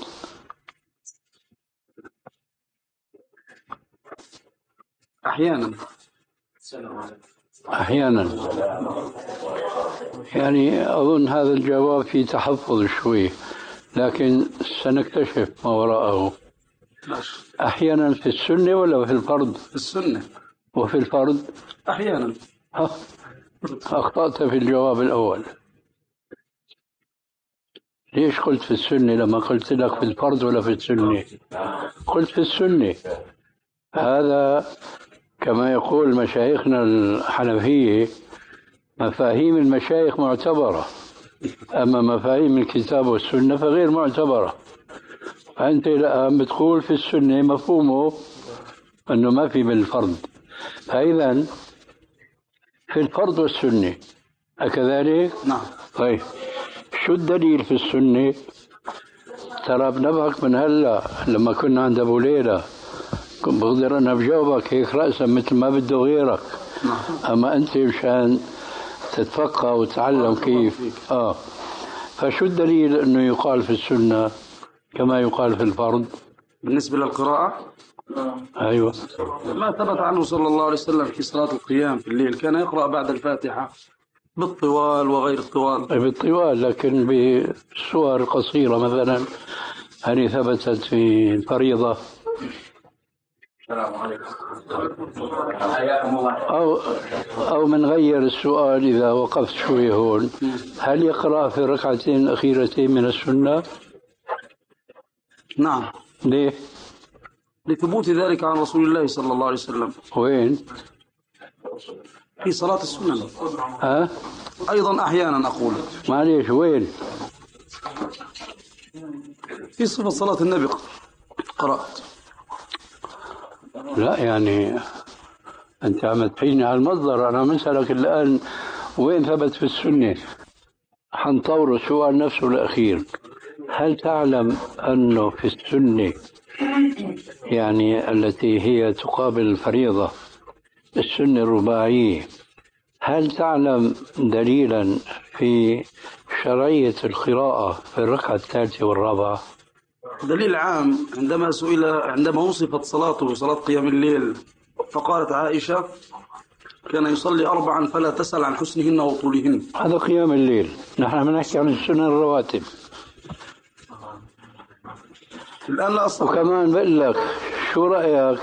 أحيانا أحيانا. يعني أظن هذا الجواب فيه تحفظ شوي لكن سنكتشف ما وراءه. أحيانا في السنة ولا في الفرض؟ في السنة. وفي الفرض؟ أحيانا. أخطأت في الجواب الأول. ليش قلت في السنة لما قلت لك في الفرض ولا في السنة؟ قلت في السنة. هذا كما يقول مشايخنا الحنفية مفاهيم المشايخ معتبرة، أما مفاهيم الكتاب والسنة فغير معتبرة. فأنت الآن بتقول في السنة مفهومه أنه ما في بالفرض، فإذا في الفرض والسنة أكذلك؟ نعم. طيب شو الدليل في السنة؟ ترى بنبهك من هلا لما كنا عند أبو ليلى بقدر أنا بجاوبك هيك رأسا مثل ما بده غيرك. نعم. أما أنت مشان تتفقه وتتعلم كيف. آه فشو الدليل أنه يقال في السنة كما يقال في الفرض؟ بالنسبة للقراءة أيوة، ما ثبت عنه صلى الله عليه وسلم في صلاة القيام في الليل كان يقرأ بعد الفاتحة بالطوال وغير الطوال. بالطوال، لكن بسور قصيرة مثلا هل ثبتت في الفريضة؟ السلام عليكم. أو أو من غير السؤال إذا وقفت شوي هون، هل يقرأ في الركعتين الأخيرتين من السنة؟ نعم. ليه؟ لثبوت ذلك عن رسول الله صلى الله عليه وسلم. وين؟ في صلاة السنن. ها؟ أيضا أحيانا أقول. معليش وين؟ في صفة صلاة النبي قرأت. لا يعني أنت عم تحيني على المصدر، أنا مسألك الآن وين ثبت في السنة؟ حنطور السؤال نفسه الأخير، هل تعلم أنه في السنة يعني التي هي تقابل الفريضة السنة الرباعية، هل تعلم دليلا في شرعية القراءة في الركعة الثالثة والرابعة؟ دليل عام عندما سئل عندما وصفت صلاته صلاة قيام الليل فقالت عائشة كان يصلي أربعا فلا تسأل عن حسنهن وطولهن. هذا قيام الليل، نحن بنحكي عن السنن الرواتب. الآن لا أصلا. وكمان بقول لك شو رأيك،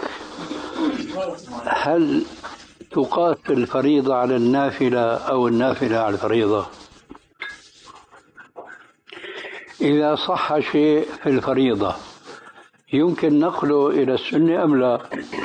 هل تقاس الفريضة على النافلة أو النافلة على الفريضة؟ إذا صح شيء في الفريضة يمكن نقله إلى السنة أم لا؟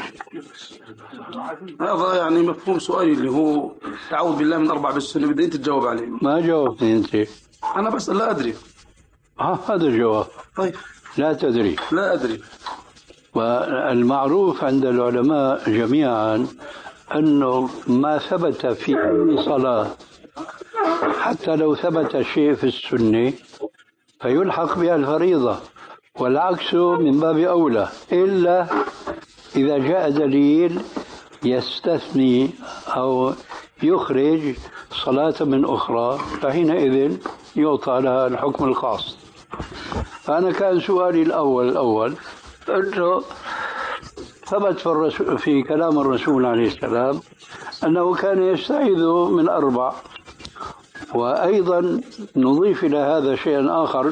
هذا يعني مفهوم سؤالي اللي هو تعوذ بالله من أربع بالسنة، بدي أنت تجاوب عليه. ما جاوبتني أنت. أنا بس لا أدري. ها هذا الجواب. طيب. لا تدري. لا أدري. والمعروف عند العلماء جميعا أنه ما ثبت في أي صلاة حتى لو ثبت شيء في السنة فيلحق بها الفريضة، والعكس من باب أولى، إلا إذا جاء دليل يستثني أو يخرج صلاة من أخرى فحينئذ يعطى لها الحكم الخاص. فأنا كان سؤالي الأول الأول أنه ثبت في, الرسول في كلام الرسول عليه السلام أنه كان يستعيذ من أربع، وأيضا نضيف إلى هذا شيئا آخر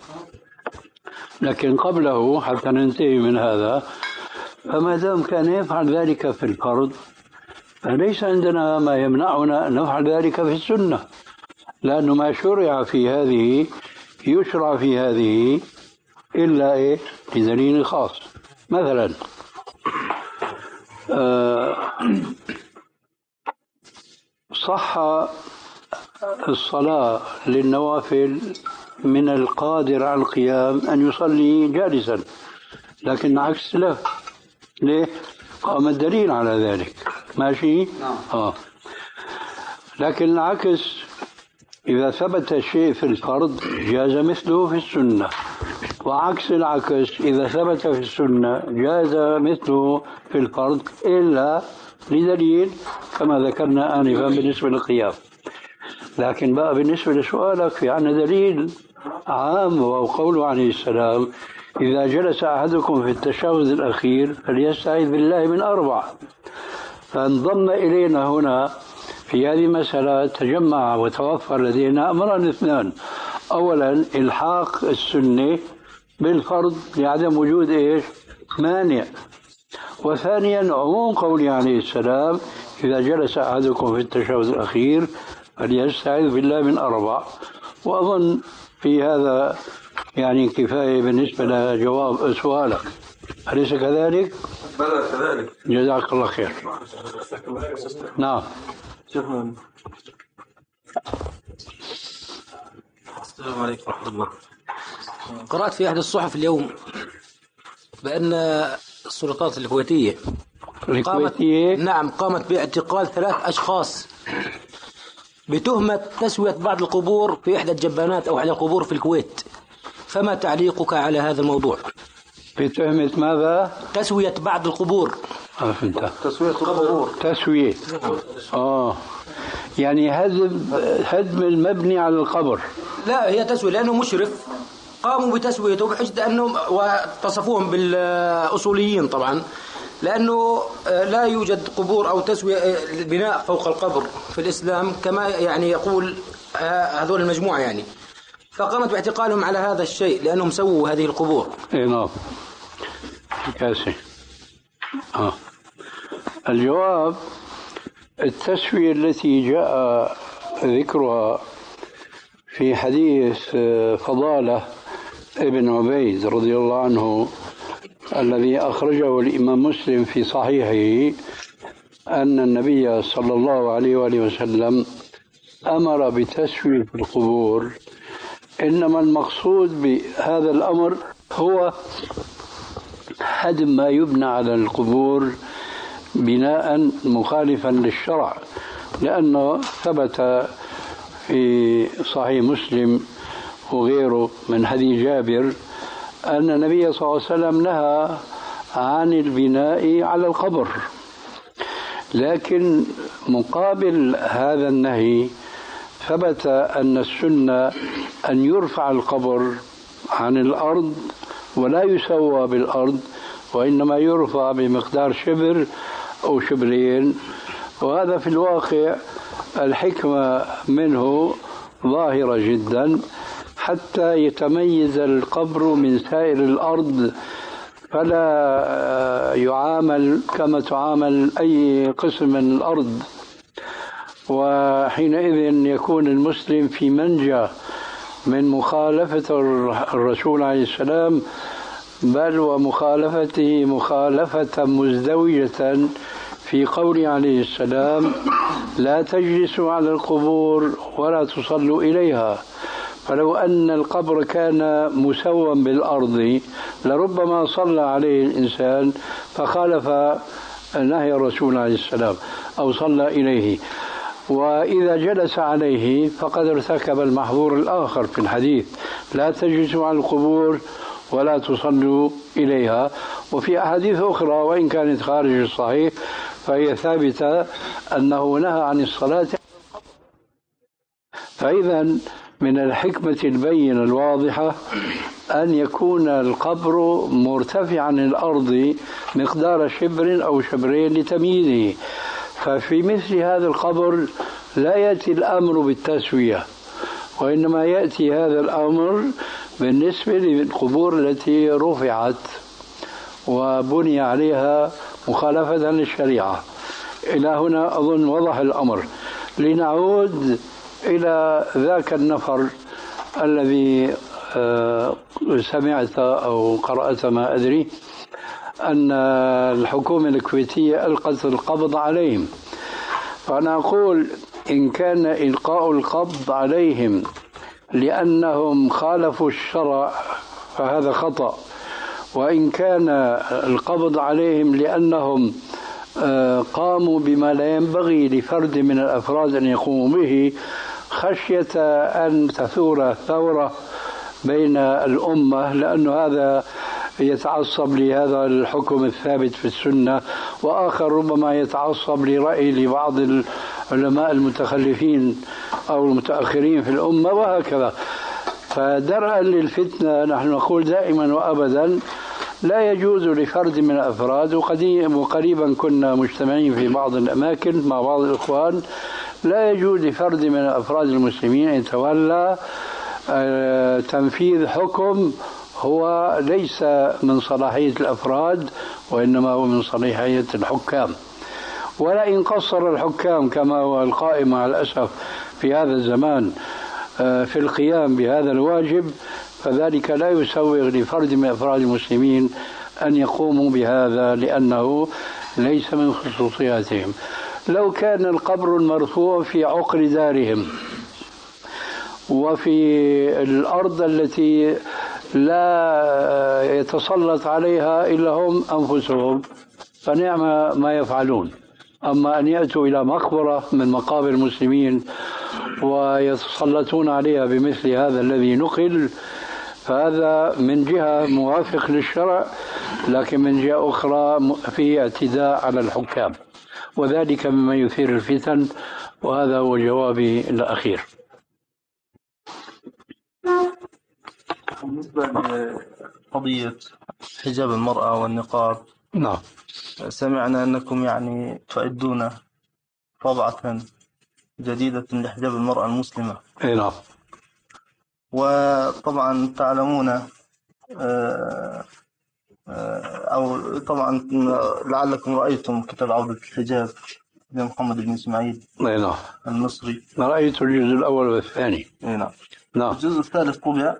لكن قبله حتى ننتهي من هذا، فما دام كان يفعل ذلك في الفرض فليس عندنا ما يمنعنا أن نفعل ذلك في السنة، لأنه ما شرع في هذه يشرع في هذه إلا إيه لدليل خاص. مثلا آه صح الصلاة للنوافل من القادر على القيام أن يصلي جالسا، لكن عكس له. ليه؟ قام الدليل على ذلك. ماشي؟ آه. لكن العكس إذا ثبت شيء في الفرض جاز مثله في السنة، وعكس العكس إذا ثبت في السنة جاز مثله في الفرض إلا لدليل كما ذكرنا آنفا بالنسبة للقيام. لكن بقى بالنسبة لسؤالك في عنا دليل عام وهو قوله عليه السلام إذا جلس أحدكم في التشهد الأخير فليستعيذ بالله من أربع. فانضم إلينا هنا في هذه المسألة تجمع وتوفر لدينا أمران اثنان: أولا إلحاق السنة بالفرض لعدم وجود إيش مانع، وثانيا عموم قوله عليه السلام إذا جلس أحدكم في التشهد الأخير فليستعيذ بالله من أربع. وأظن في هذا يعني كفاية بالنسبة لجواب سؤالك. أليس كذلك؟ بلى كذلك. جزاك الله خير. نعم. السلام عليكم ورحمة الله. قرأت في أحد الصحف اليوم بأن السلطات الكويتية قامت نعم قامت باعتقال ثلاث أشخاص بتهمة تسوية بعض القبور في إحدى الجبانات أو إحدى القبور في الكويت. فما تعليقك على هذا الموضوع؟ بتهمة ماذا؟ تسوية بعض القبور. آه فهمت. تسوية القبور. تسوية. آه يعني هدم هدم المبني على القبر. لا هي تسوية لأنه مشرف قاموا بتسويته بحجة أنهم وتصفوهم بالأصوليين طبعا لأنه لا يوجد قبور أو تسوية البناء فوق القبر في الإسلام كما يعني يقول هذول المجموعة يعني. فقامت باعتقالهم على هذا الشيء لأنهم سووا هذه القبور. إيه نعم. كاسي. آه. الجواب التسوية التي جاء ذكرها في حديث فضالة ابن عبيد رضي الله عنه الذي أخرجه الإمام مسلم في صحيحه أن النبي صلى الله عليه وآله وسلم أمر بتسوية القبور. إنما المقصود بهذا الأمر هو هدم ما يبنى على القبور بناء مخالفا للشرع لأنه ثبت في صحيح مسلم وغيره من حديث جابر أن النبي صلى الله عليه وسلم نهى عن البناء على القبر. لكن مقابل هذا النهي ثبت أن السنة أن يرفع القبر عن الأرض ولا يسوى بالأرض وإنما يرفع بمقدار شبر أو شبرين. وهذا في الواقع الحكمة منه ظاهرة جدا حتى يتميز القبر من سائر الأرض فلا يعامل كما تعامل أي قسم من الأرض. وحينئذ يكون المسلم في منجى من مخالفة الرسول عليه السلام بل ومخالفته مخالفة مزدوجة في قول عليه السلام لا تجلسوا على القبور ولا تصلوا إليها. فلو أن القبر كان مسوى بالأرض لربما صلى عليه الإنسان فخالف نهي الرسول عليه السلام أو صلى إليه. وإذا جلس عليه فقد ارتكب المحظور الآخر في الحديث لا تجلسوا على القبور ولا تصلوا إليها. وفي أحاديث أخرى وإن كانت خارج الصحيح فهي ثابتة أنه نهى عن الصلاة. فإذا من الحكمة البينة الواضحة أن يكون القبر مرتفعا عن الأرض مقدار شبر أو شبرين لتمييزه. ففي مثل هذا القبر لا يأتي الأمر بالتسوية وإنما يأتي هذا الأمر بالنسبة للقبور التي رفعت وبني عليها مخالفة للشريعة. إلى هنا أظن وضح الأمر. لنعود إلى ذاك النفر الذي سمعت أو قرأت ما أدري أن الحكومة الكويتية ألقت القبض عليهم. فأنا أقول إن كان إلقاء القبض عليهم لأنهم خالفوا الشرع فهذا خطأ، وإن كان القبض عليهم لأنهم قاموا بما لا ينبغي لفرد من الأفراد أن يقوموا به خشية أن تثور ثورة بين الأمة، لأن هذا يتعصب لهذا الحكم الثابت في السنة، وآخر ربما يتعصب لرأي لبعض العلماء المتخلفين أو المتأخرين في الأمة وهكذا. فدرءا للفتنة نحن نقول دائما وأبدا لا يجوز لفرد من الأفراد، وقريبا كنا مجتمعين في بعض الأماكن مع بعض الإخوان، لا يجوز لفرد من الأفراد المسلمين أن يتولى تنفيذ حكم هو ليس من صلاحية الأفراد وإنما هو من صلاحية الحكام. ولئن قصر الحكام كما هو القائم مع الأسف في هذا الزمان في القيام بهذا الواجب، فذلك لا يسوغ لفرد من أفراد المسلمين أن يقوموا بهذا لأنه ليس من خصوصياتهم. لو كان القبر المرفوع في عقر دارهم وفي الأرض التي لا يتسلط عليها إلا هم أنفسهم فنعم ما يفعلون. أما أن يأتوا إلى مقبرة من مقابر المسلمين ويتسلطون عليها بمثل هذا الذي نقل فهذا من جهة موافق للشرع، لكن من جهة أخرى فيه اعتداء على الحكام، وذلك مما يثير الفتن. وهذا هو جوابي الأخير. بالنسبة لقضية حجاب المرأة والنقاب، نعم، سمعنا أنكم يعني تعدون طبعة جديدة لحجاب المرأة المسلمة. نعم. وطبعا تعلمون أو طبعا لعلكم رأيتم كتاب عودة الحجاب لمحمد بن إسماعيل نعم المصري. رأيت الجزء الأول والثاني. نعم. نعم. الجزء الثالث طبع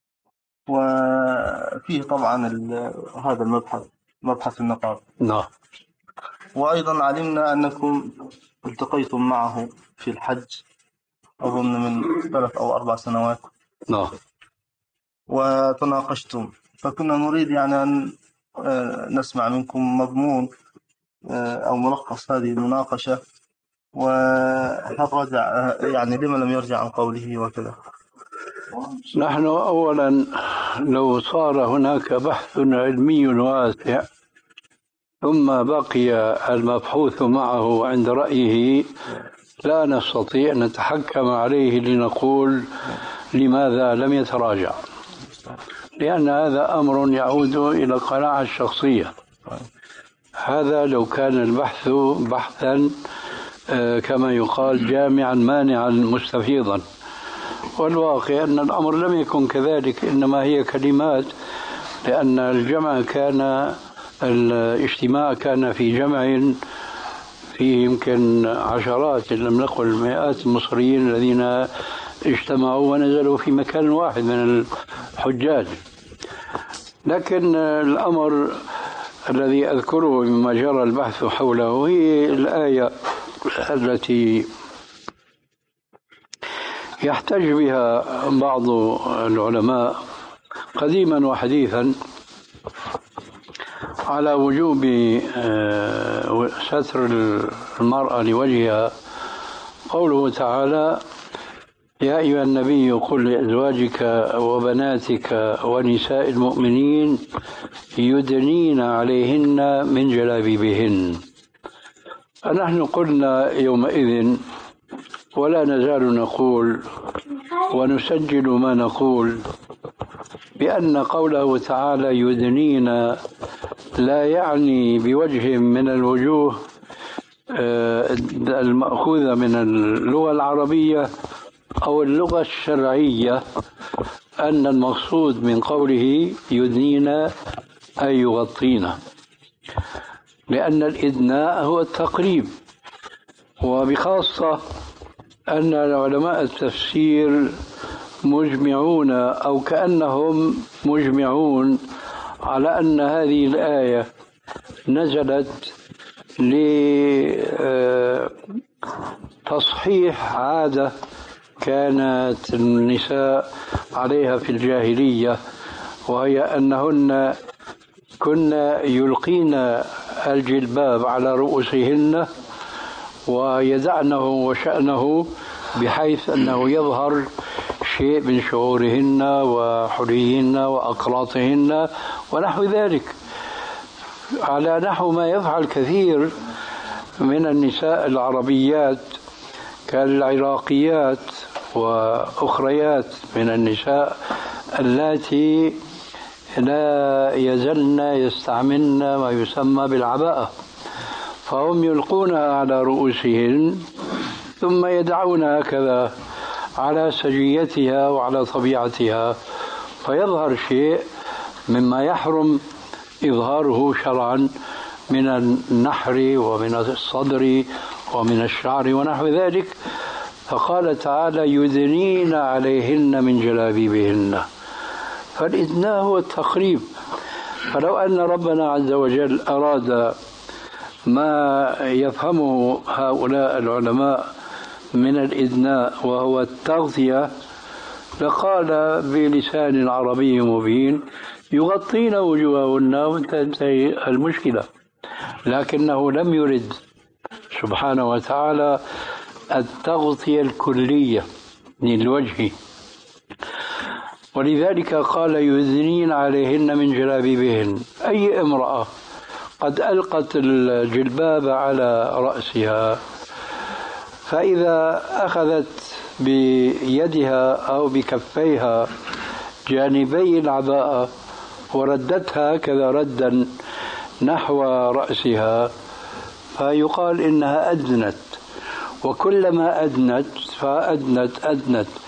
وفيه طبعا هذا المبحث، مبحث النقاب. نعم. وأيضا علمنا أنكم التقيتم معه في الحج أظن من ثلاث أو أربع سنوات. نعم. وتناقشتم، فكنا نريد يعني أن نسمع منكم مضمون أو ملخص هذه المناقشة، وهل رجع يعني لما لم يرجع عن قوله وكذا. نحن أولا لو صار هناك بحث علمي واسع ثم بقي المبحوث معه عند رأيه لا نستطيع أن نتحكم عليه لنقول لماذا لم يتراجع، لأن هذا أمر يعود إلى القناعة الشخصية. هذا لو كان البحث بحثا كما يقال جامعا مانعا مستفيضا، والواقع أن الأمر لم يكن كذلك، إنما هي كلمات، لأن الجمع كان الاجتماع كان في جمع فيه يمكن عشرات إن لم نقل مئات المصريين الذين اجتمعوا ونزلوا في مكان واحد من الحجاج. لكن الأمر الذي أذكره مما جرى البحث حوله هي الآية التي يحتج بها بعض العلماء قديما وحديثا على وجوب ستر المرأة لوجهها. قوله تعالى: يا أيها النبي قل لأزواجك وبناتك ونساء المؤمنين يدنين عليهن من جلابيبهن. فنحن قلنا يومئذ ولا نزال نقول ونسجل ما نقول بأن قوله تعالى يدنين لا يعني بوجه من الوجوه المأخوذة من اللغة العربية أو اللغة الشرعية أن المقصود من قوله يدنين أي يغطين، لأن الإدناء هو التقريب. وبخاصة أن علماء التفسير مجمعون أو كأنهم مجمعون على أن هذه الآية نزلت لتصحيح عادة كانت النساء عليها في الجاهلية، وهي أنهن كن يلقين الجلباب على رؤوسهن ويدعنه وشأنه بحيث أنه يظهر شيء من شعورهن وحليهن وأقراطهن ونحو ذلك، على نحو ما يفعل كثير من النساء العربيات كالعراقيات وأخريات من النساء اللاتي لا يزلن يستعملن ما يسمى بالعباءة، فهم يلقونها على رؤوسهن ثم يدعونها هكذا على سجيتها وعلى طبيعتها، فيظهر شيء مما يحرم إظهاره شرعا من النحر ومن الصدر ومن الشعر ونحو ذلك. فقال تعالى يدنين عليهن من جلابيبهن، فالإدناء هو التقريب. فلو أن ربنا عز وجل أراد ما يفهمه هؤلاء العلماء من الإدناء وهو التغطية لقال بلسان عربي مبين يغطين وجوههن وتنتهي المشكلة، لكنه لم يرد سبحانه وتعالى التغطية الكلية للوجه، ولذلك قال يدنين عليهن من جلابيبهن. أي امرأة قد ألقت الجلباب على رأسها فإذا أخذت بيدها أو بكفيها جانبي العباءة وردتها كذا ردا نحو رأسها فيقال إنها أدنت، وكلما أدنت فأدنت أدنت